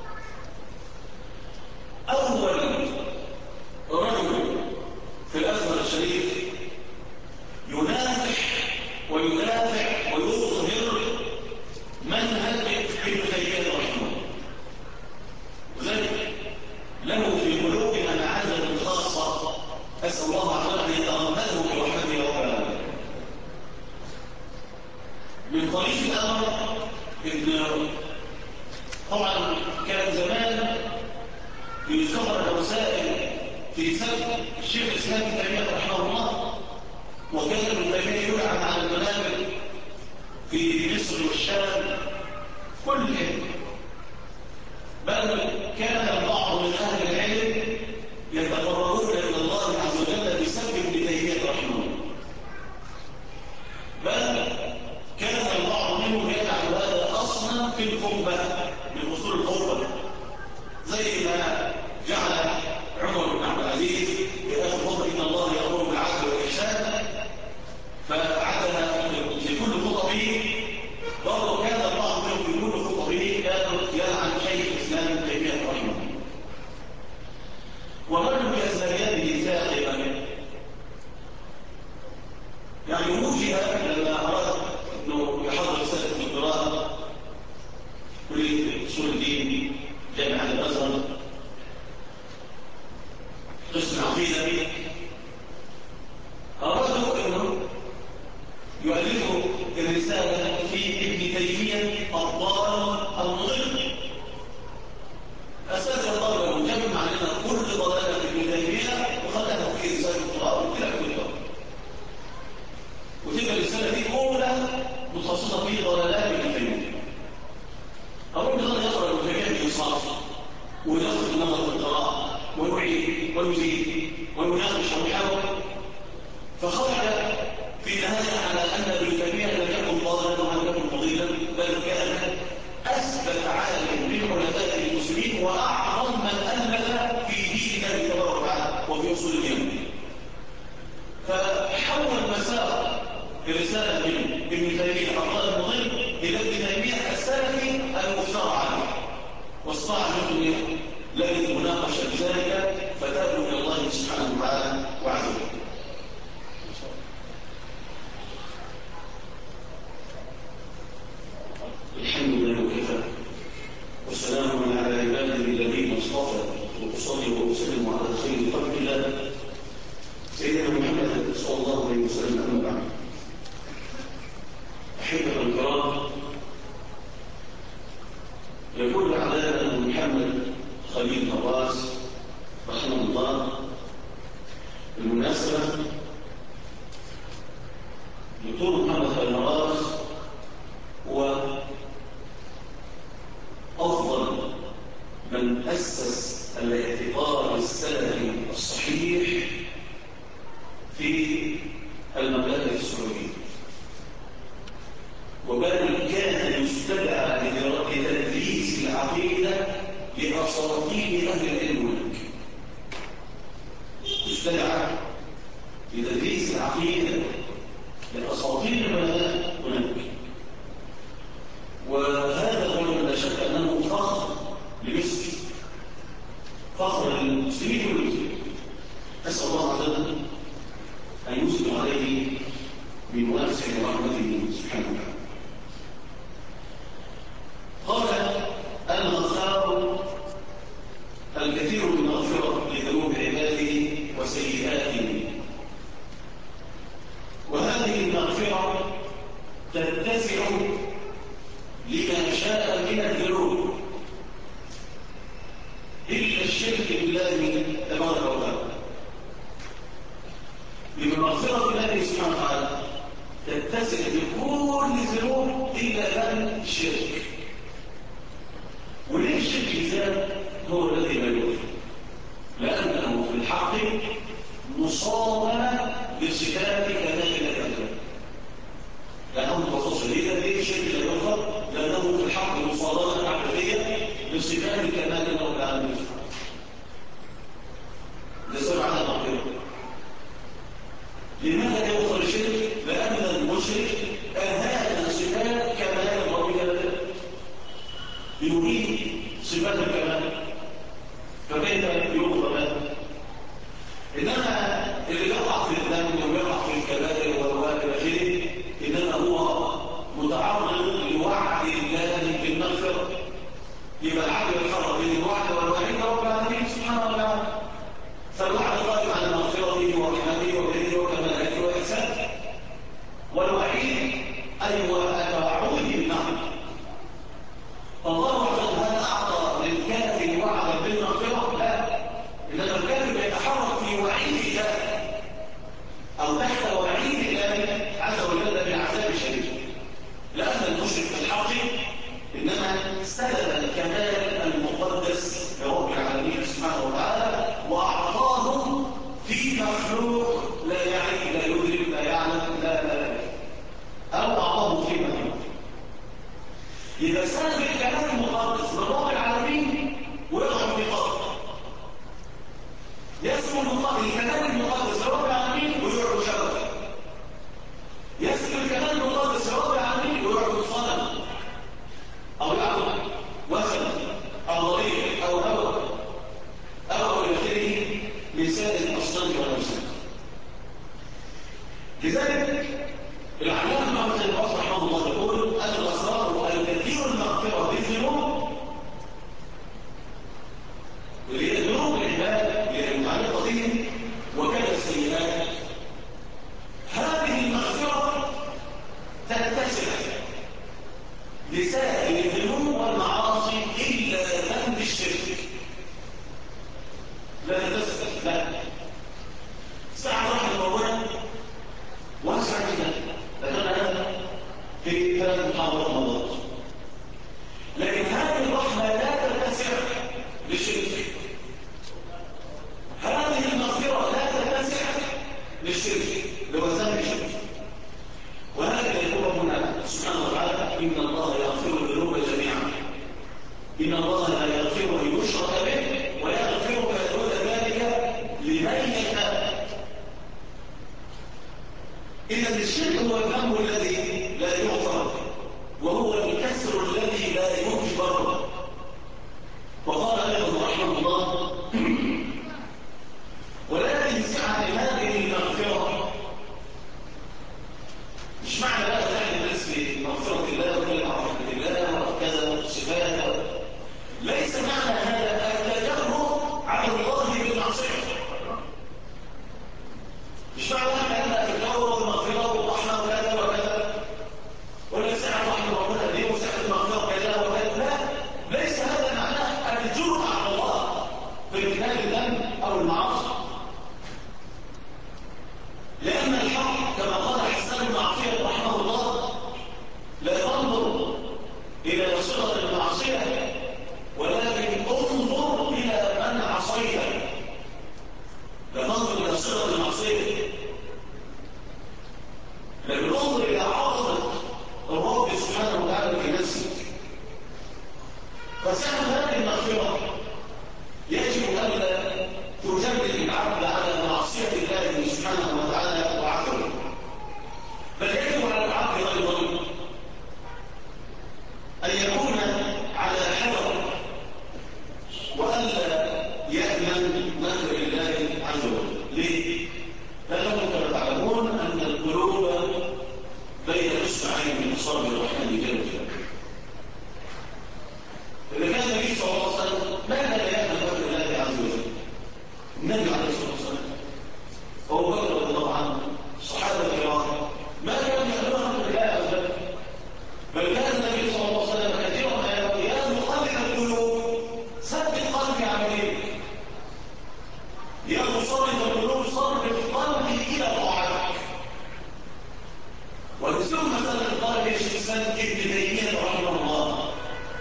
أول رجل في الأزهر الشريف ينافح ويدافع ويظهر منهج ابن تيمية رحمه الله وذلك له في قلوبنا معاني خاصة أسأل الله عز وجل أن يتغمده برحمته رب العالمين. من طريق الأمر إن طبعا كان زمان يذكر الوسائل في سبب الشيخ الإسلام ابن تيمية رحمه الله وكان ابن تيمية يلعن على المنابر في مصر والشام كلهم بل كان البعض من أهل العلم يتقربون إلى الله عز وجل بسبب ابن تيمية رحمه الله بل كان البعض منهم يجعل هذا أصلا في القربة من أصول القربة زي ما جعل عمر بن عبد العزيز بآخر خطبة إن الله يأمر بالعدل والإحسان فعدنا في كل خطبه برضه كان البعض منهم في كل خطبه كانوا يلعن شيخ الإسلام ابن تيمية رحمه الله ومن بأسبابه ثاقبا يعني وجه لما أراد أنه يحضر رسالة الدكتوراه كلية أصول الدين جامعة الأزهر قسم عقيدة أرادوا أنه يؤلفوا الرسالة في ابن تيمية الضال المضل أساس الضال المجمع لنا كل ضلالة في ابن تيمية وخلقها في رسالة الدكتوراه وكلا كلها وتلك الرسالة دي أولى متخصصة في ضلالات ابن تيمية. أقول بظل يقرأ ابن تيمية بإنصاف ويدخل النظر في القراءة ويعيد ويزيد ويناقش ويحاول فخرج في نهاية على أن ابن تيمية لم يكن ضالا ولم يكن مضلا بل كان أثبت عالم من علماء المسلمين وأعظم من ألف في دين الله تبارك وتعالى وفي أصول الدين فحول مسار برسالة من ابن تيمية الضال المضل إلى ابن تيمية السلفي المفترى عليه، واستطاع منه لجنة مناقشة بذلك فتابوا إلى الله سبحانه وتعالى وعز وجل. الحمد لله وكفى والسلام على عباده الذين اصطفى، وأصلي وأسلم على خير خلق الله سيدنا محمد صلى الله عليه وسلم. أما بعد، أحبة الكرام، يقول أعلامنا محمد خليل نواس رحمه الله بالمناسبة دكتور محمد خليل نواس هو أفضل من أسس الاعتقاد السلفي الصحيح في المملكة السعودية، وبل كان يستدعى لتدريس العقيدة لأساطين أهل العلم هناك، يستدعى لتدريس العقيدة لأساطين العلماء هناك. وهذا الرجل لا شك أنه فخر لمصر، فخر للمسلمين والمسلمين. أسأل الله عز وجل أن يسلم عليه من واسع رحمته سبحانه وتعالى. قال الغفار الكثير من المغفرة لذنوب عباده وسيئاتهم، وهذه المغفرة تتسع لما شاء من الذنوب إلا الشرك بالله تبارك وتعالى. بمغفرة الله سبحانه وتعالى تتسع لكل الذنوب إلا ذنب الشرك. وليه الشرك بالذات هو الذي لا يغفر؟ لأنه في الحق مصادمة لصفات كمال الأكبر. لأنه بخصوص ليه الشرك لا يغفر؟ لأنه في الحق مصادمة حقيقية لصفات كمال رب العالمين. لسبب على المغفرة. لماذا يغفر الشرك؟ لأن المشرك أهان صفات كمال رب العالمين، يريد صفات الكمال، فكيف يغفر له؟ إنما اللي يقع في الذنب ويقع في الكبائر والوائل الأخير إنما هو متعرض لوعد الله بالمغفرة. يبقى العبد يتحرك بين الوعد والوعيد رب العالمين سبحانه وتعالى. فالوعد قائم على مغفرته ورحمته وبره وكماله وإحسانه، والوعيد توعده بالنار. الله عز وجل أعطى للكافر وعدا بالمغفرة؟ لا، إنما الكافر يتحرك في وعيد الله أو تحت وعيد الله عز وجل بالعذاب الشديد، لأن المشرك في الحق إنما سلب الكمال المقدس لرب العالمين سبحانه وتعالى وأعطاه في مخلوق لا يعي لا يدرك لا يعلم لا أو أعطاه في مخلوق. إذا سلب الكمال المقدس لرب العالمين ويقع في قدر، يسلب الكمال المقدس لرب العالمين ويعبد شبكه، يسلب الكمال المقدس لرب العالمين ويعبد صنم أو يعبد وثن أو ضريح أو هوى أو إلى آخره من سائر الأصنام والأوثان. لذلك العلامة محمد خليل نواس رحمه الله يقول أن الأسرار الكثير المغفرة بالذنوب، واللي هي ذنوب العباد اللي هي المتعلقة بهم وكذا السيئات، هذه المغفرة تتسع لسائر الذنوب والمعاصي إلا ذنب الشرك. لا تتسع، لا ساعة واحدة موضوعة واسعة جدا لكنها في 3 محاضرات مضت، لكن هذه الرحمة لا تتسع للشرك، هذه المغفرة لا تتسع للشرك لوزن الشرك. وهذا يقول ربنا سبحانه وتعالى إن الله يغفر الذنوب جميعا، إن الله لا يغفر أن يشرك به ويغفر ما دون ذلك لمن يشاء. إذا الشرك هو الذنب الذي لا يغفر، وهو الكسر الذي لا يجبر. وقال أيضا رحمه الله: ولكن سعة هذه المغفرة مش معنى بقى تحت الناس في مغفرة الله وكلمة رحمة الله وكذا صفات، ليس معنى هذا التجرؤ على الله بالمعصية. مش معنى هذا التجرؤ بالمغفرة والرحمة وكذا وكذا، ولا سعة رحمة ربنا دي وسعة المغفرة كذا وكذا، لا، ليس هذا معناه الجرأة على الله بارتكاب الذنب أو المعاصي. لأن الحق كما قال حسان بن عطية رحمه الله: لا تنظر إلى صيغة المعصية ولكن انظر إلى من عصيته. لا تنظر إلى صيغة المعصية لكن انظر إلى عظمة الرب سبحانه وتعالى في نفسك. فسعة هذه المغفرة يجب ألا تجرد العبد على معصية الله سبحانه وتعالى وعفوه، بل يجب على العبد أيضا أن يكون على حذر وألا يأمن مكر الله عز وجل. ليه؟ لأنكم كما تعلمون أن القلوب بين إصبعين من أصابع الرحمن جل جلاله. إذا كان النبي صلى الله عليه وسلم ماذا لا يأمن مكر الله عز وجل؟ النبي عليه الصلاة والسلام وأبو بكر رضي الله عنه الصحابة الكرام ما كانوا يأمنون مكر الله عز وجل، بل كان النبي صلى الله عليه وسلم كثيرا ما يقول: يا مقلب القلوب ثبت قلبي على دينك، يا مصرف القلوب صرف قلبي إلى طاعتك. ولسوء مثلا قال يا شيخ الإسلام ابن تيمية رحمه الله: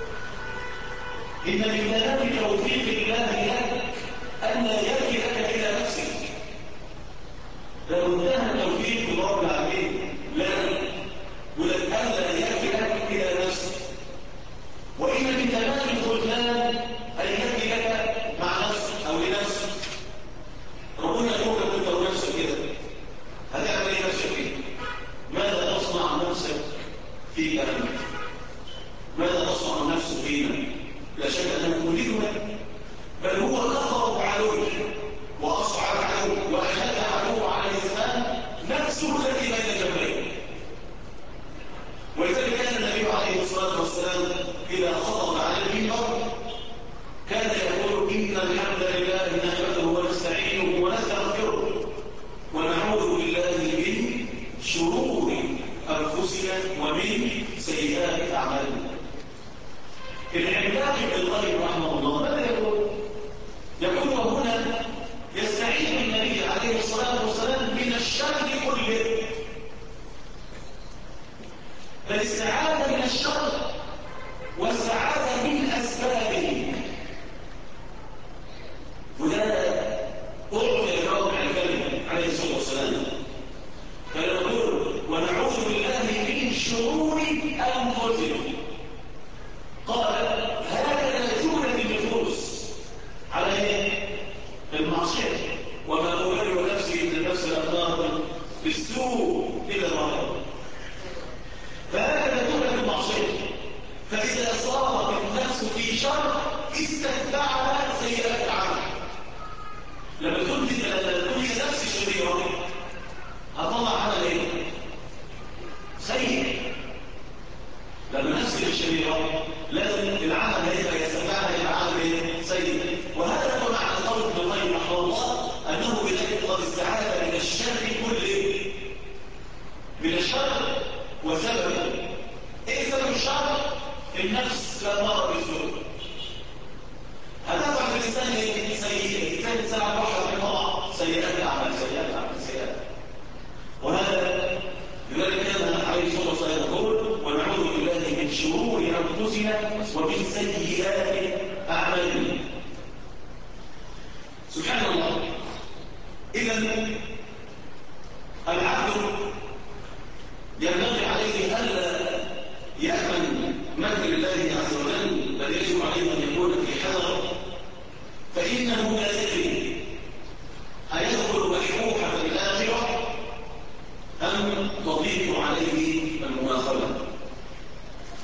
إن من تمام توفيق الله لك أن لا يكلك إلى نفسك. لو انتهى توفيق الله العالمين لنا ولك أن لا يكلك إلى نفسك. وإن من تمام الخذلان أن يكلك مع نفسك أو لنفسك. ربنا يقولك أنت ونفسك كده هتعمل إيه نفسك فيه؟ ماذا تصنع نفسك فيك أنت؟ ماذا تصنع نفسك فينا؟ لا شك أنه مولدنا، بل هو أخطر عدو وأصعب عدو وأشد عدو على الإنسان نفسه التي بين جنبيه. ولذلك كان النبي عليه الصلاة والسلام إذا خطب على المنبر كان يقول: إن الحمد لله نحمده ونستعينه ونستغفره ونعوذ بالله من شرور أنفسنا ومن سيئات أعمالنا. العملاق بن القيم رحمه الله ماذا يقول؟ يقول: وهنا يستعين النبي عليه الصلاة والسلام من الشر كله، فالاستعاذة من الشر والسعادة من أسبابه. وده أعطي الجواب عن الكلمة عليه الصلاة والسلام، فيقول: ونعوذ بالله من شرور أنفسنا. قال: هكذا جملة النفوس على المعصية، وما أبرئ نفسي إن النفس لأمارة بالسوء إلا ما رحم. فهكذا جملة المعصية، فإذا صارت النفس في شر استتبعها سيئات العمل. لما كنت نفس شريرة هطلع عنها ايه؟ سيء. لما نفس الشريرة لازم العمل هيبقى يستتبعها الى عمل ايه؟ سيء. وهذا هو معنى قول ابن القيم رحمه الله انه بذلك قد استعاذ من الشر كله، من الشر وسببه. ايه سبب الشر؟ النفس لأمارة بالسوء. هتفعل الإنسان سيئة، الإنسان على واحد من طبعا سيئات الأعمال، سيئات الأعمال، سيئات. وهذا لذلك كان عليه الصلاة والسلام يقول: ونعوذ بالله من شرور أنفسنا ومن سيئات أعمالنا. سبحان الله. إذا العبد ينبغي عليه ألا يأمن مكر الله عز وجل، بل يجب عليه أن يكون في حذر، فإنه لا يدري أيدخل بحبوحة الآخرة أم تضيق عليه المؤاخذة.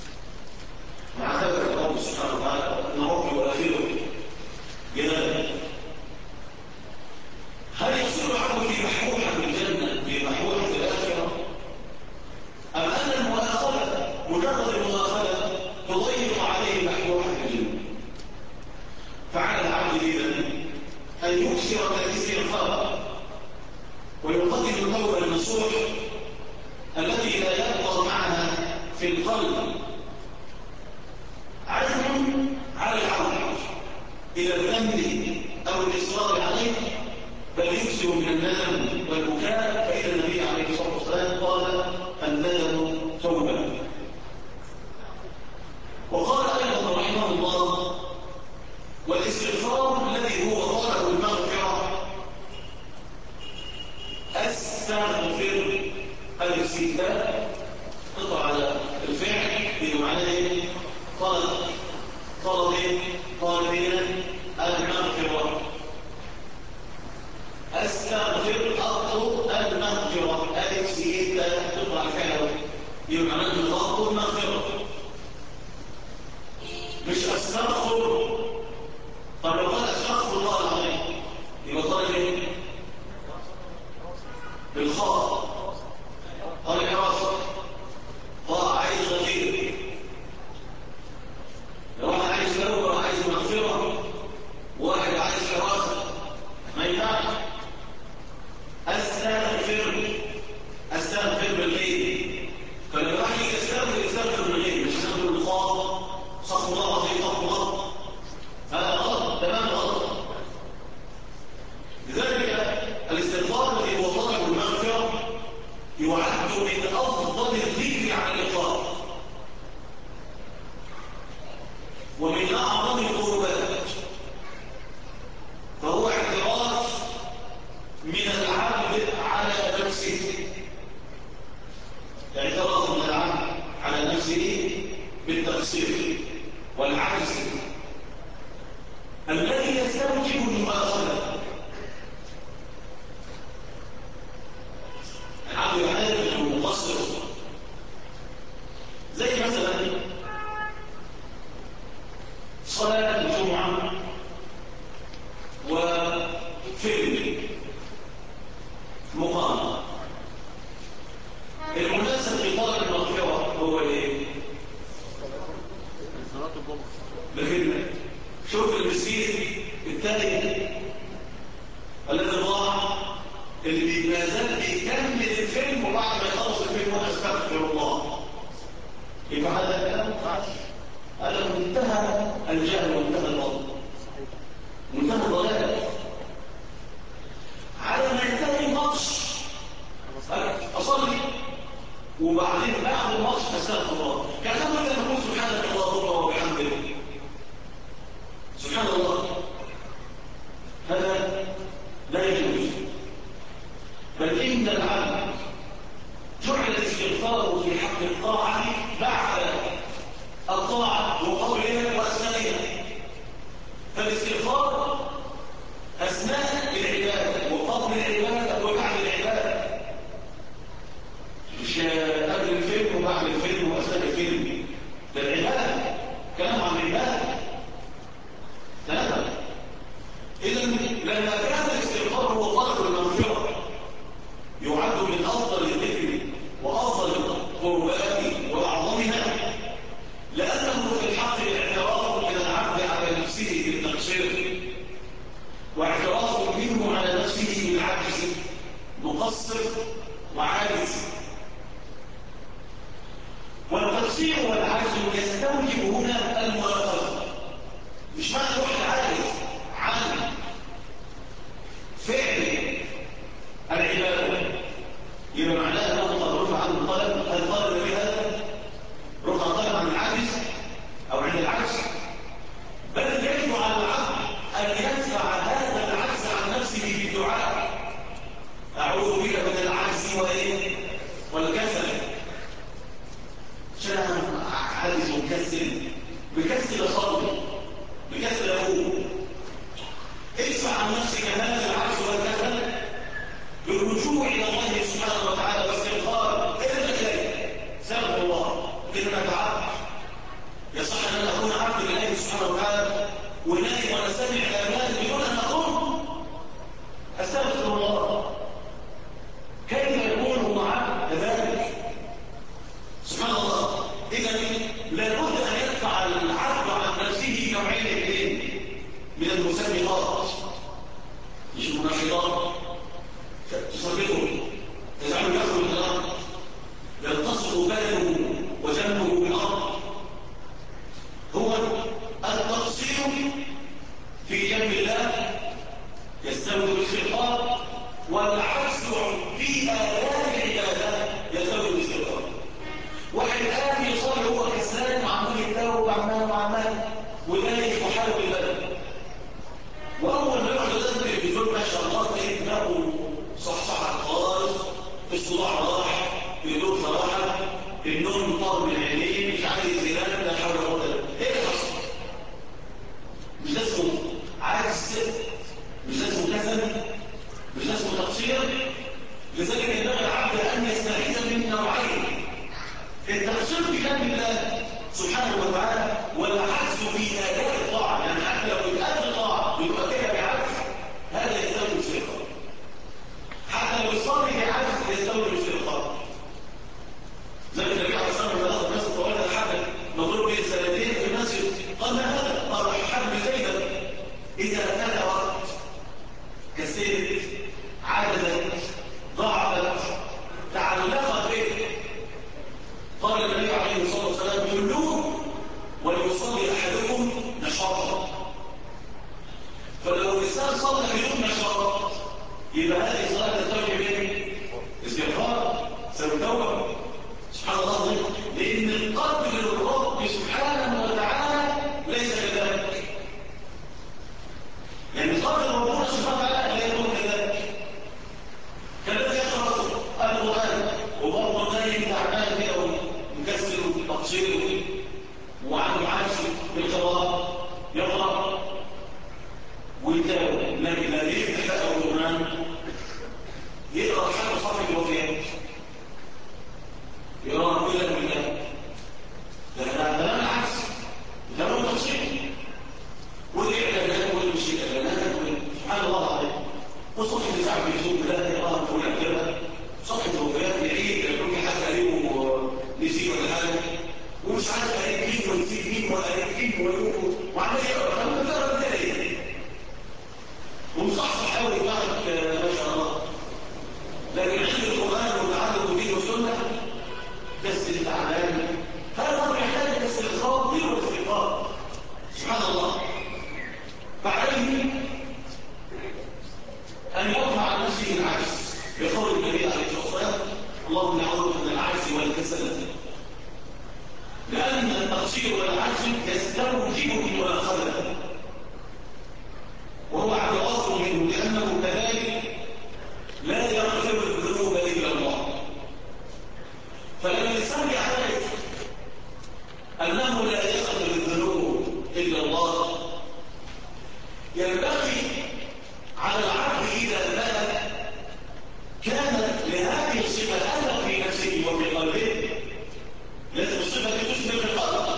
نفسه ده تطلع على الفعل اللي معناه ايه؟ طلب ايه؟ طالبين المغفرة. استغفر اطلب المغفرة. الف سي تطلع الفعل يبقى معناه ان اطلب المغفرة مش استغفر. طب لو قال استغفر الله العظيم يبقى طالب ايه؟ بالخاء طالب حراسة عايز غفير. لو واحد عايز توبة عايز مغفرة وواحد عايز حراسة ما ينفعش. استغفر بالغير. فلما واحد يجي يستغفر بالغير مش يستغفر بالخاء صف الله العظيم صف الله. هذا غلط تمام غلط. لذلك الاستغفار الذي هو طلب المغفرة يعد من أفضل الذكر على الإطلاق ومن أعظم القربات. فهو اعتراف من العبد على نفسه. اعتراف من العبد على نفسه بالتقصير والعجز الذي يستوجب المؤاخذة. العبد يحارب المقصر زي مثلا صلاة الجمعة وفيلم مقام. المناسب في طلب المغفرة هو ايه؟ صلاة الجمعة. لكن شوف المسكين الثاني الذي ضاع اللي ما زال بيكمل الفيلم وبعد ما يخلص الفيلم واستغفر الله. يبقى هذا كلام هذا منتهى الجهل ومنتهى الضلال منتهى الضلال. على ما ينتهي الماتش اصلي وبعدين بعد الماتش استغفر الله. كان لما نقول سبحانك اللهم وبحمدك سبحان الله هذا لا يجوز. بل إن العبد جعل الاستغفار في حق الطاعة بعد الطاعة وقولها وأثنائها. فالاستغفار أثناء العبادة وقبل العبادة وبعد العبادة مش قبل الفيلم وبعد الفيلم وأثناء الفيلم. ده العبادة كلام عن العبادة ثلاثة. إذا لما كان الاستغفار هو طلب المغفرة يعد من أفضل الذكر وأفضل القربات وأعظمها لأنه في الحق اعتراف من العبد على نفسه بالتقصير واعتراف منه على نفسه بالعجز مقصر وعاجز. والتقصير والعجز يستوجب هنا المؤاخذة. مش معنى واحد عاجز عن فعل العبادة يبقى معناه انه قد رفع عنه الطلب. الطلب بهذا رفع الطلب عن العجز او عن العجز. بل يجب على العبد ان يدفع هذا العجز عن نفسه بالدعاء. اعوذ بك من العجز وايه والكسل. عشان عاجز ومكسل بكسل اصلي بكسل اقوم. ادفع عن نفسك هذا العجز والكسل بالرجوع الى الله سبحانه وتعالى واستغفار. ارجع اليه استغفر الله. انك عبد يصح ان اكون عبد لله سبحانه وتعالى ونائم وانا سامع الاذان بدون ان اقوم استغفر الله. كيف يكون هو عبد كذلك؟ سبحان الله. اذا لابد ان يدفع العبد عن نفسه نوعين اثنين من المسبقات مش المنافقات تصرفه تجعله يخرج من الارض يلتصق بدنه وجنبه بالارض. هو التقصير في جنب الله يستوجب الاستغفار والعكس في آلات العبادة يستوجب الاستغفار. واحد قام يصلي هو كسلان وعمال يتوب وعمال ودايخ وحاله بالبلد واول ما يقعد قدام التلفزيون ما شاء الله تلاقي دماغه صحصحت خالص الصداع راح يدور الصدق كان بالله سبحانه وتعالى والعجز في اداء الطاعه، يعني حتى لو بيؤدي الطاعه بيؤديها بعجز هذا يستوجب الشرك. حتى لو الصالح بعجز يستوجب الشرك. زي ما النبي عليه الصلاه والسلام قال قصه ولد الحبل مضروب بين سنتين في المسجد، قال ما هذا؟ قال حبل زينب اذا اتى وقت كسرت عددت ضعفت تعلقت به. قال النبي عليه الصلاه والسلام دلوه وليصلي احدكم نشاطا. فلو الانسان صلى بدون نشاط يبقى هذه الصلاه تستوجب ايه؟ استغفار، سوى توبه. سبحان الله، لان القلب للرب سبحانه وتعالى ليس كذلك. يعني قلب ربنا سبحانه وتعالى لا يكون كذلك. كالذي يقرأ القرآن وبرضه نايم تعبان كده ومكسل وتقصير وعنده عجز بالقراءة يقرأ ويتابع لا يفتح بقى القرآن يقرأ حاجة صفحة الوفيات يقرأ كل بالله ده العكس، ده هو تقصير والإعلانات والمشي إعلانات سبحان الله العظيم. وصفحة الإسعاف بيزوم بلاد يقرأ فلان كده صفحة الوفيات يعيد يقول حتى عليه ونسيه ولا حاجة ومش عارف عليك مين ونسيه مين وعليك مين وعمال يقرأ فلما تقرأ ده ايه؟ ومصحصح قوي معك ما شاء الله. لكن علم القرآن والتعلق به والسنة كسر الأعلام هذا هو يحتاج الاستغفار دي والاستغفار. سبحان الله. فعليه أن يرفع عن نفسه العجز بقول النبي عليه الصلاة والسلام اللهم نعوذ من العجز والكسل، لأن التقصير والعجز يستوجب المؤاخذة وهو اعتراض منه لأنه كذلك لا يغفر الذنوب إلا الله. فلما الإنسان يعترف أنه لا يغفر الذنوب إلا الله ينبغي على العبد إذا بلغ كانت لهذه الصفة أثر في نفسه وفي قلبه. لازم الصفة دي تثمر في القلب.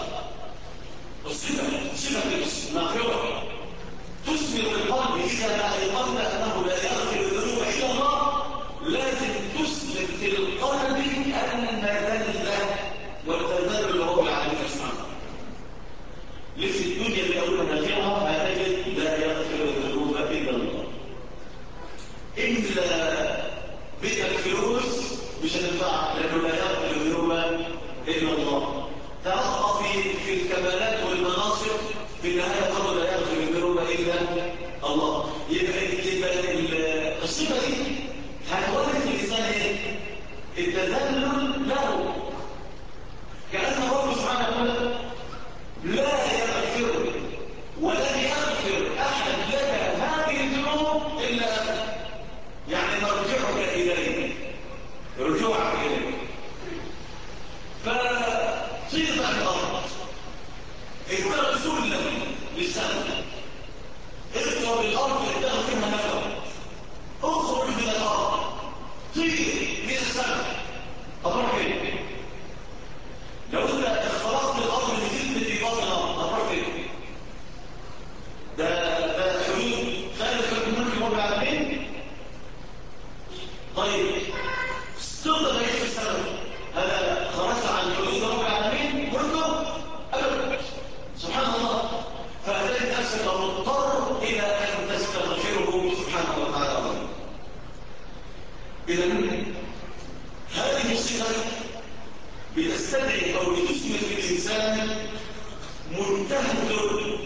صفة المغفرة تثمر في القلب إذا ما أيقنت أنه لا يغفر الذنوب إلا الله. لازم تثمر في القلب أن ذله والتذلل لرب العالمين سبحانه. ليس الدنيا بأول نافعة هتجد لا يغفر الذنوب إلا الله. إلا بيت الفلوس مش هتنفع لأنه لا يغفر الذنوب إلا الله. ترقى في الكمالات والمناصب في النهاية برضه لا يغفر الذنوب إلا الله. يبقى الصفة دي هتولد الإنسان إيه؟ التذلل له، كأن الله سبحانه وتعالى لا يغفر ولن يغفر أحد لك هذه الذنوب إلا أنت. يعني مرجعك إليه، رجوعك إليه. فصير عن الأرض اهترى سلم للسنة، اغفر بالأرض اهترى منها نفر، اخرج من الأرض طير من السنة. أطرح ايه؟ لو انت اخترقت الأرض لتلك في باطن الأرض أطرح ايه؟ ده حدود خارج من رب العالمين. طيب تقدر تعيش في السماء، هذا خرجت عن حدود رب العالمين برضه ابدا. سبحان الله. فهتجد نفسك مضطر الى ان تستغفره سبحانه وتعالى. اذا هذه الصفه بتستدعي او بتثمر في الانسان منتهى الذل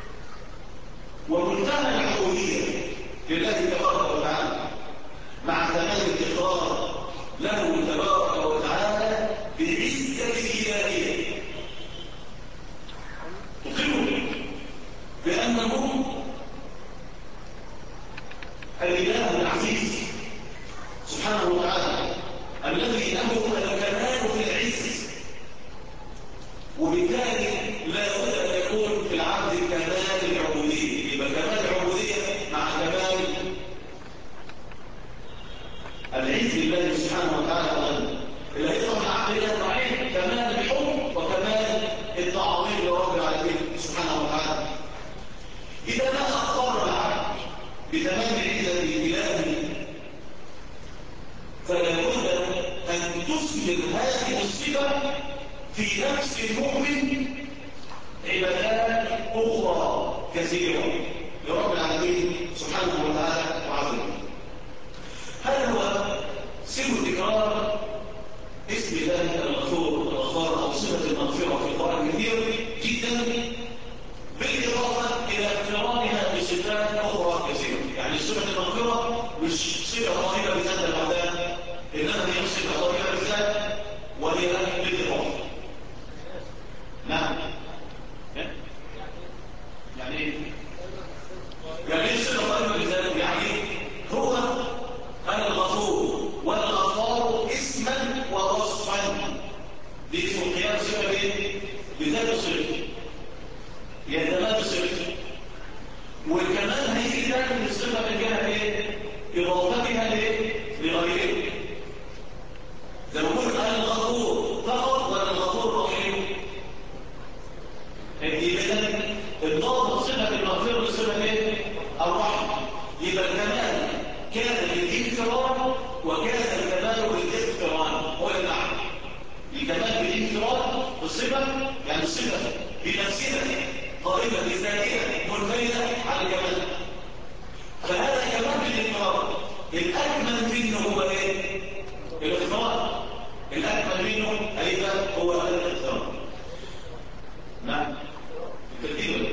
ومنتهى العبوديه لله تبارك وتعالى، مع تمام الاقرار له تبارك وتعالى بعزة الإلهية. تقر بأنه الإله العزيز سبحانه وتعالى الذي له الكمال في العز، وبالتالي لا بد أن يكون في العبد كمال العبودية. يبقى كمال العبودية مع كمال هذه الصفة في نفس المؤمن عبادات أخرى كثيرة لرب العالمين سبحانه وتعالى وعز وجل. هذا هو سر تكرار اسم الله الغفور الغفار أو صفة المغفرة في القرآن كثير جدا، بالإضافة إلى اقترانها بصفات أخرى كثيرة. يعني صفة المغفرة مش صفة قائمة بذات العذاب، إنما هي صفة قائمة بالذات وهي بالإضافة. نعم. يعني ايه؟ يعني ايه صفة قائمة بالذات؟ يعني هو الغفور والغفار اسما ووصفا. دي اسم القيام صفة ايه؟ بذات صفة يتماد صفة. والكمال هيجي ده من الصفة من جهة ايه؟ إضافتها لغيره. زي ما قلت الغفور فقط ولا الغفور رحيم؟ يبقى الضابط صفة المغفرة لصفة ايه؟ الرحمة. يبقى الكمال كان بالانفراد وكان الكمال بالاقتران. هو المعنى. الكمال بالانفراد والصفة يعني الصفة بنفسها قائمة بذاتها منفردة على الكمال. فهذا كمال بالانفراد. الأكمل منه هو ايه؟ الاقتران. الأكمل منه أيضا هو الاقتران. نعم. الترتيب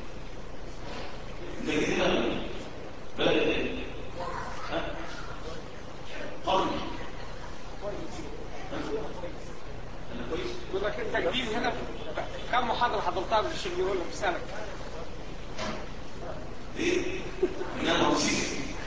الترتيب بلد ايه؟ ها؟ قرن. انا كويس.
يقول لك التجديد هنا كم محاضرة حضرتها بالشيء يقول لك في سنة؟
ايه؟ انا موسيقى.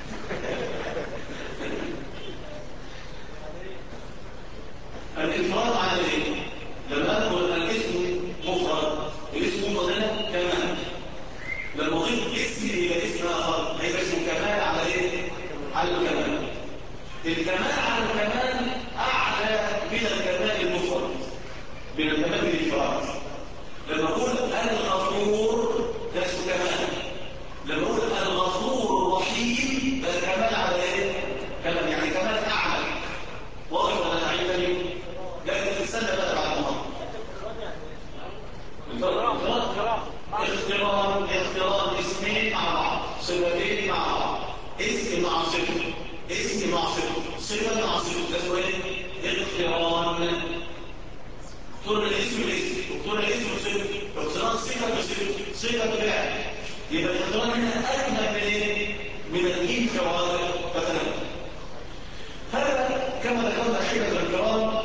الانفراد على ايه؟ لما اذكر الاسم مفرد، الاسم مفرد هنا كمال. لما اضيف اسم الى اسم اخر هيبقى اسمه كمال على ايه؟ على الكمال. الكمال على الكمال اعلى من الكمال المفرد، من الكمال الانفراد. لما اقول الغفور ده اسمه كمال. لما اقول الغفور الرحيم ده كمال على ايه؟ كمال يعني كمال اعلى. واضح ولا عندي؟ لكن تستنى بقى بعد المحاضره. اختلاط اسمين مع بعض، صفتين مع بعض، اسم مع صفه، اسم مع صفه، صفه مع صفه، ده اسمه ايه؟ اقتران. اقترن الاسم بالاسم، واقترن الاسم بصفه، اقتران صفه بصفه، صفه بفعل. يبقى الاقتران هنا اكمل من ايه؟ من الانفراد مثلا. هذا كما ذكرنا حينما الكرام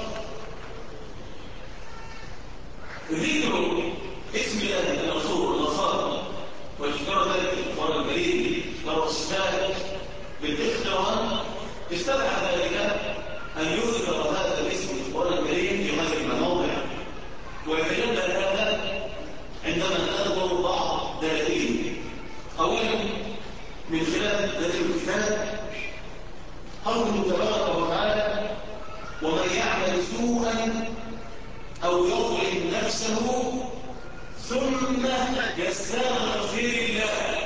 ذكر اسم الله الغفور الغفار وذكر ذلك في القرآن الكريم ذكر الصفات بالاقتران. استدعى ذلك أن يذكر هذا الاسم في القرآن الكريم في غير المواضع، ويتجلى هذا عندما نذكر بعض دلائل. أولا من خلال دليل الكتاب قوله تبارك وتعالى: ومن يعمل سوءا أو يظلم نفسه ثم يستغفر الله.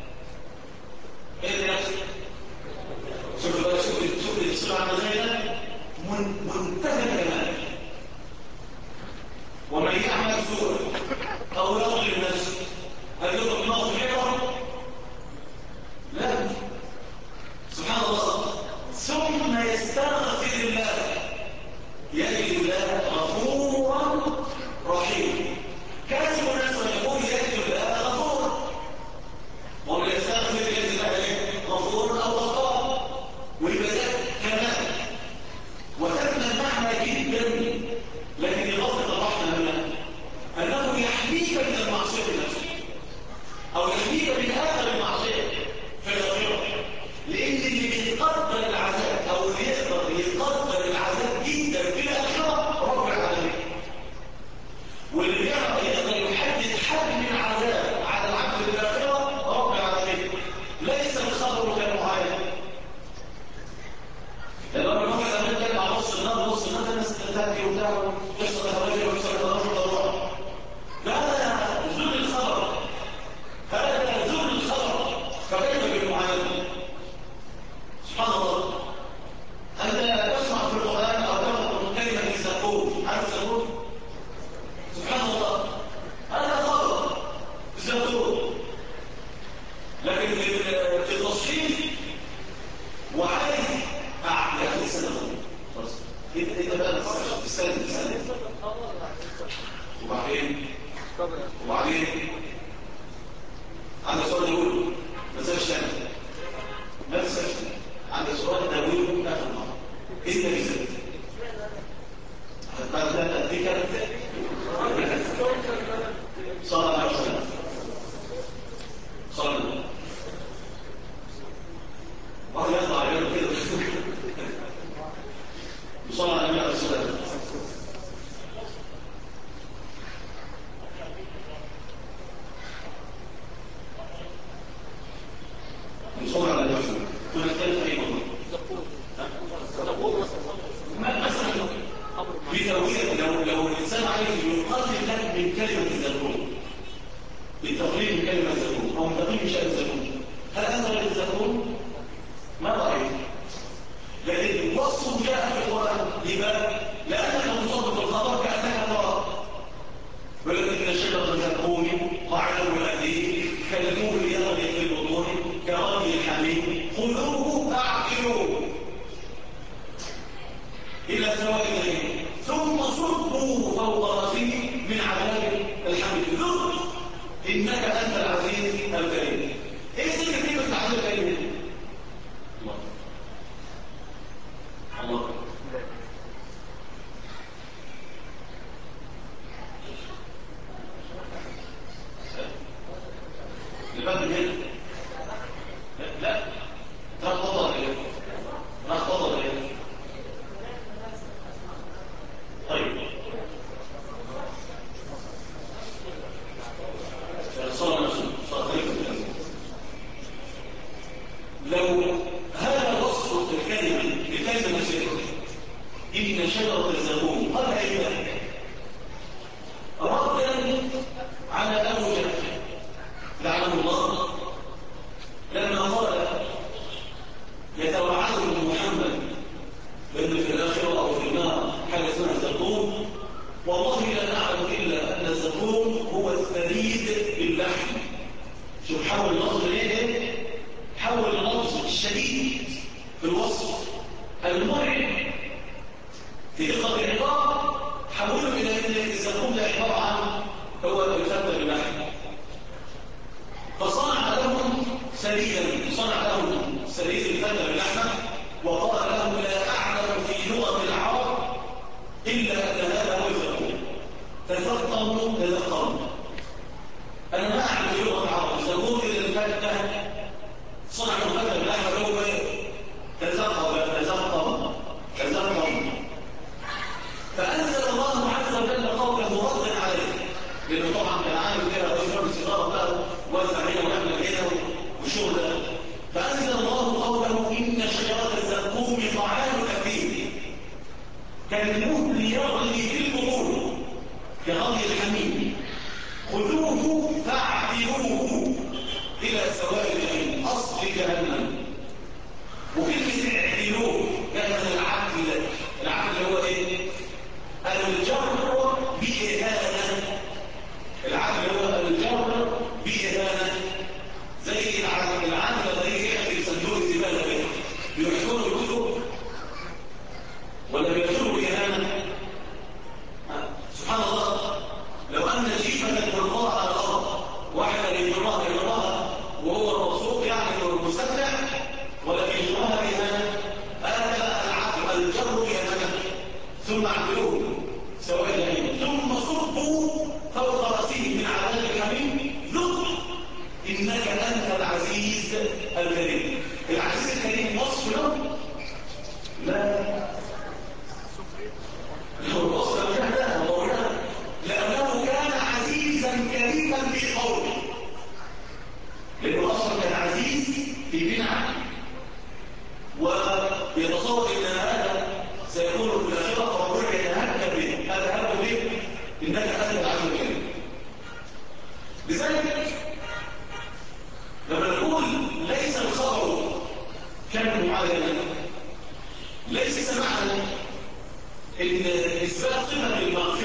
ايه ده؟ شوف الصلاة على منتهى الكمال. ومن يعمل سوءا أو يظلم نفسه هل يطلق مغفرة؟ لا. سبحان الله. ثم يستغفر الله يجد الله غفورا رحيما. كاتب الناس يقول يجد الله غفورا، ومن يستغفر يجد الله غفورا او غفارا، والبداء كمال وتم المعنى جدا. لكن يغفر الرحمه هنا انه يحميك من المعصيه نفسها او يحميك من اثر المعصيه في الاخره. لان اللي بيقدر العذاب او اللي يقدر يقدر العذاب جدا في الاخره رب العالمين، واللي يقدر يحدد حجم العذاب على العبد في الاخره رب العالمين. ليس الخبر كالمعاينه. لما الواحد عمل كده على نص النار الناس تتاكل وبتاع يحصل تهويه ويحصل تضرر. هذا زول الخبر، هذا زول الخبر، فكيف بالمعاينه؟ سبحان الله. أنت تسمع في القرآن أو تقرأ كلمة الزبون؟ سبحان الله، هذا خطأ الزبون. لكن في التصحيح وعايز ياخد سنة خلاص. انت بقى تستنى وبعدين عندك سؤال نقوله ما تنساش تاني، ما تنساش عندك سؤال نقوله اخر مرة انت بالذات بعد ذلك اديك صلى الله عليه وسلم صلى الله واحد يطلع يعمل كده وصلى على النبي عليه الصلاه والسلام. وصلى على النبي ونتكلم في اي موضوع مثلا في توجيه لو الانسان عايز يقلل لك من كلمه الزبون بالتقليل من كلمه الزبون او من تقليل من شان الزبون، هل انت غير الزبون؟ ما رايت؟ لكن وصف جاء في القرآن لماذا؟ لأنك مصاب بالخطر كأنك ترى ولكن الشجرة الزقوم طعام الأثيم كالمهل يغلي في البطون كغلي الحميم خذوه فاعقلوه إلى سواء الجحيم ثم صبوا فوق رأسه من عذاب الحميم ذق إنك أنت العزيز الكريم. إيه سنة كلمة العزيز الكريم؟ الله لبعض هنا لا نخطط ايه نخطط ايه طيب صلى نفسه لو هذا وصف الكلمة لكلمة نفسه إن شجرة الزقوم قال أيضا ردا على أبو جهل لعنه الله لما قال يتوعدكم محمد بأن في الآخرة أو في النار حاجة اسمها الزقوم، والله لا نعلم إلا أن الزقوم هو الثريد باللحم. شوف حول اللفظ ليه؟ حول اللفظ الشديد في الوصف المرعب في دقة العبارة حوله إلى أن الزقوم ده عبارة عن هو الفتة باللحم. فصنع لهم سريد الفتة باللحمة وقال لهم لا أعلم في لغة العرب إلا أن هذا هو الزقوم. تذكروا أنا ما أعلم في لغة العرب الزقوم إلى الفتة صنع الفتة باللحمة هو تذكر فأنزل الله عز وجل قوله ردا عليه، لأنه طبعا كان عامل كده ويشرب السيجارة بقى ووزع هنا ويعمل كده والشغل ده. فأنزل الله قوله إن شجرة الزقوم طعام الأثيم كالمهل يغلي في البطون كغلي الحميم خذوه فاعتلوه إلى سواء الجحيم أصل جهنم. وكلمة اعتلوه كانت العدل هو إيه؟ الجر بإهانة. العدل هو الجر بإهانة زي العدل الذي يأتي صندوق الزبالة به بيحشروا الكتب ولا بيحشروا بإهانة؟ سبحان الله، لو أن جيفة تلقاها على الأرض واحدة يجرها وهو المبسوط يعني المستمتع ولا بيجرها بإهانة، هذا العدل الجر بإهانة. ثم اعتلوه سواء الجحيم ثم صبوا فوق رأسه من عذاب الحميم ذق إنك أنت العزيز الكريم. العزيز الكريم وصف له؟ لا الوصف له مولانا لأنه كان عزيزا كريما في قوله، لأنه أصلا كان عزيز في بنعه ويتصور أن هذا سيكون في الآخرة فربنا يتهكم به. هذا هكذا به إنك أنت العزيز الكريم. لذلك لما نقول ليس الخبر كان معينا ليس معنى ان اثبات صفه المغفره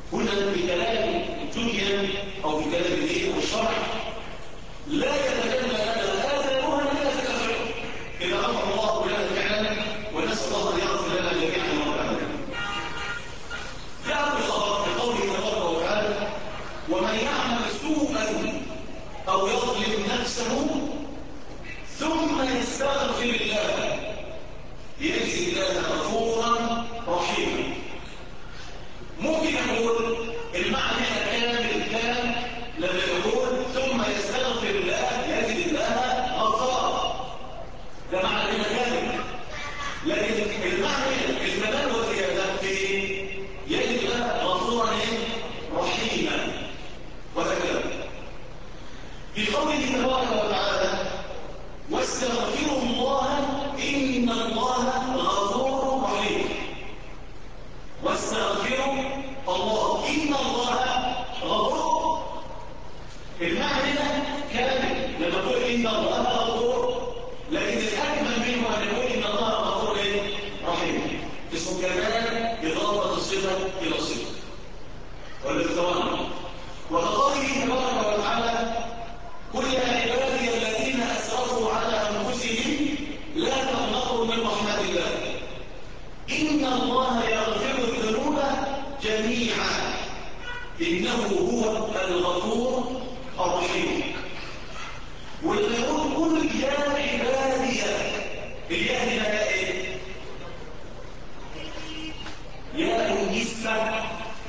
هنا بكلام الدنيا أو بكلام الدين والشرع لا يتكلم لنا آثارها إلا تكفر إذا غفر الله لنا فعلا ونسأل الله أن يغفر لنا جميعا رب العالمين. جاء الخبر بقوله تبارك وتعالى: ومن يعمل سوءا أو يظلم نفسه ثم يستغفر الله يجزي الله غفورا رحيما. ممكن نقول المعنى كان لما يقول ثم يستغفر الله يجزي الله غفارا، ده معنى كامل. لكن المعنى الكمال والزياده في يجزي الله غفورا رحيما. وهكذا في قوله تبارك وتعالى: واستغفروا الله إن الله غفور رحيم. واستغفروا الله إن الله غفور. المعنى كامل لما نقول إن الله غفور، لكن الأكمل منه أن نقول إن الله غفور رحيم. اسم كمال إضافة الصفة إلى الصفة والاقتران. وكقوله تبارك وتعالى: قل يا عبادي الذين أسرفوا على أنفسهم لا تقنطوا من رحمة الله إن الله يغفر الذنوب جميعا إنه هو الغفور الرحيم. ولما يقول قل يا عبادي، الياء هنا ايه؟ ياء النسبة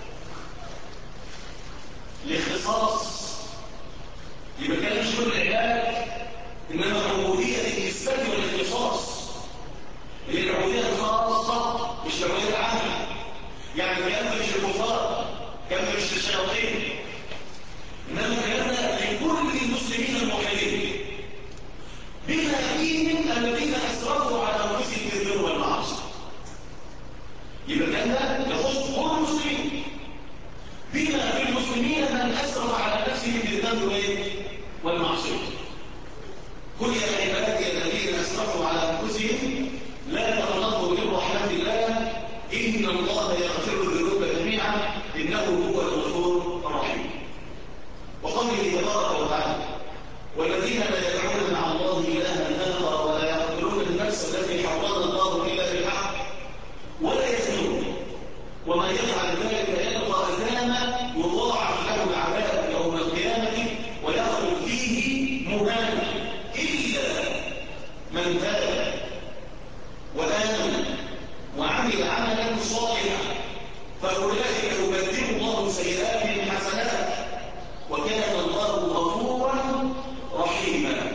لاختصاص، يبقى كان مش كل العباد، انما عبوديه النسبه والاختصاص، اللي هي العبوديه الخاصه مش العبوديه العامه. يعني كان مش الكفار، كان مش الشياطين، انما كان لكل المسلمين الموحدين بما فيهم الذين اسرفوا على انفسهم بالذنوب والمعاصي. يبقى كان يخص كل المسلمين بما في المسلمين من اسرف على نفسه بالذنب والمعصيه. قل يا عبادي الذين اسرفوا على انفسهم لا تقنطوا من رحمه الله ان الله يغفر الذنوب جميعا انه هو الغفور الرحيم. وقوله تبارك وتعالى: والذين لا يدعون مع الله الها اخر ولا يقتلون النفس التي حرم الله الا بالحق ولا يزنون ومن يفعل ذلك يلقى اثاما يضاعف له العذاب يوم القيامه ويخلد فيه مهانا الا من تاب وامن وعمل عملا صالحا فاولئك يبدل الله سيئاتهم حسنات وكان الله غفورا رحيما.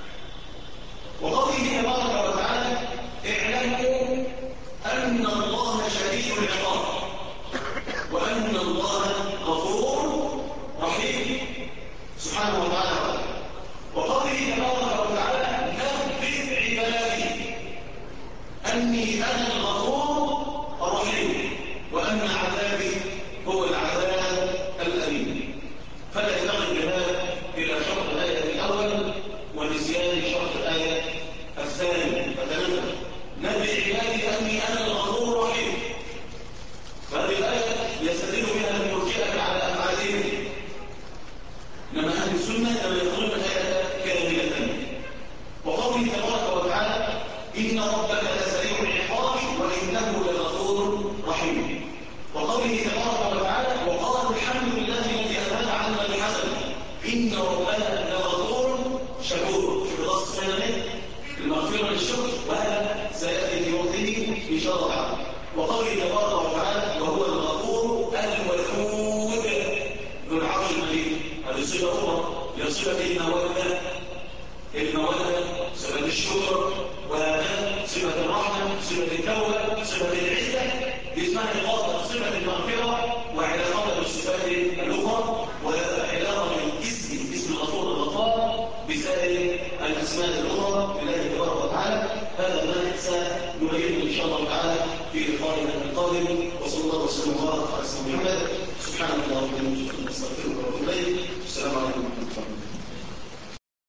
وقوله تبارك وتعالى: اعلموا ان الله شديد العقاب وان الله غفور رحيم سبحانه وتعالى. وقوله تبارك وتعالى: نبئ عبادي اني انا الغفور الرحيم وان عذابي هو العذاب الاليم. فلا ينبغي الذهاب الى شرح الايه الاول ونسيان شرح الايه الثاني. فتنبه: نبئ عبادي اني انا الغفور الرحيم. فهذه الايه يستدل بها المرجئه على افعالهم، انما اهل السنه لم يقولون الايه كامله. وقوله تبارك وتعالى: ان ربك لسريع العقاب وانه لغفور رحيم. وقوله تبارك وتعالى: وقالوا الحمد لله الذي اذهب عنا الحزن ان ربنا لغفور شكور. في دراسه سنه المغفره للشكر، وهذا سياتي في وقته ان شاء الله تعالى. وقوله تبارك وتعالى: وهو الغفور الودود ذو العرش المجيد. هذه صفه اخرى لصفه الموده، صفه الشكر، وهذا صفه الرحمه، صفه التوبه، صفه العزه، اسمها إضافة صفة المغفرة وعلاقة بالصفات الأخرى وعلاقة اسم الغفور الغفار بسائر الأسماء الأخرى لله تبارك وتعالى. هذا ما سنبينه إن شاء الله تعالى في لقائنا القادم. وصلى الله وسلم وبارك على سيدنا محمد. سبحانك اللهم وبحمدك نستغفرك ونتوب إليك. السلام عليكم ورحمة الله.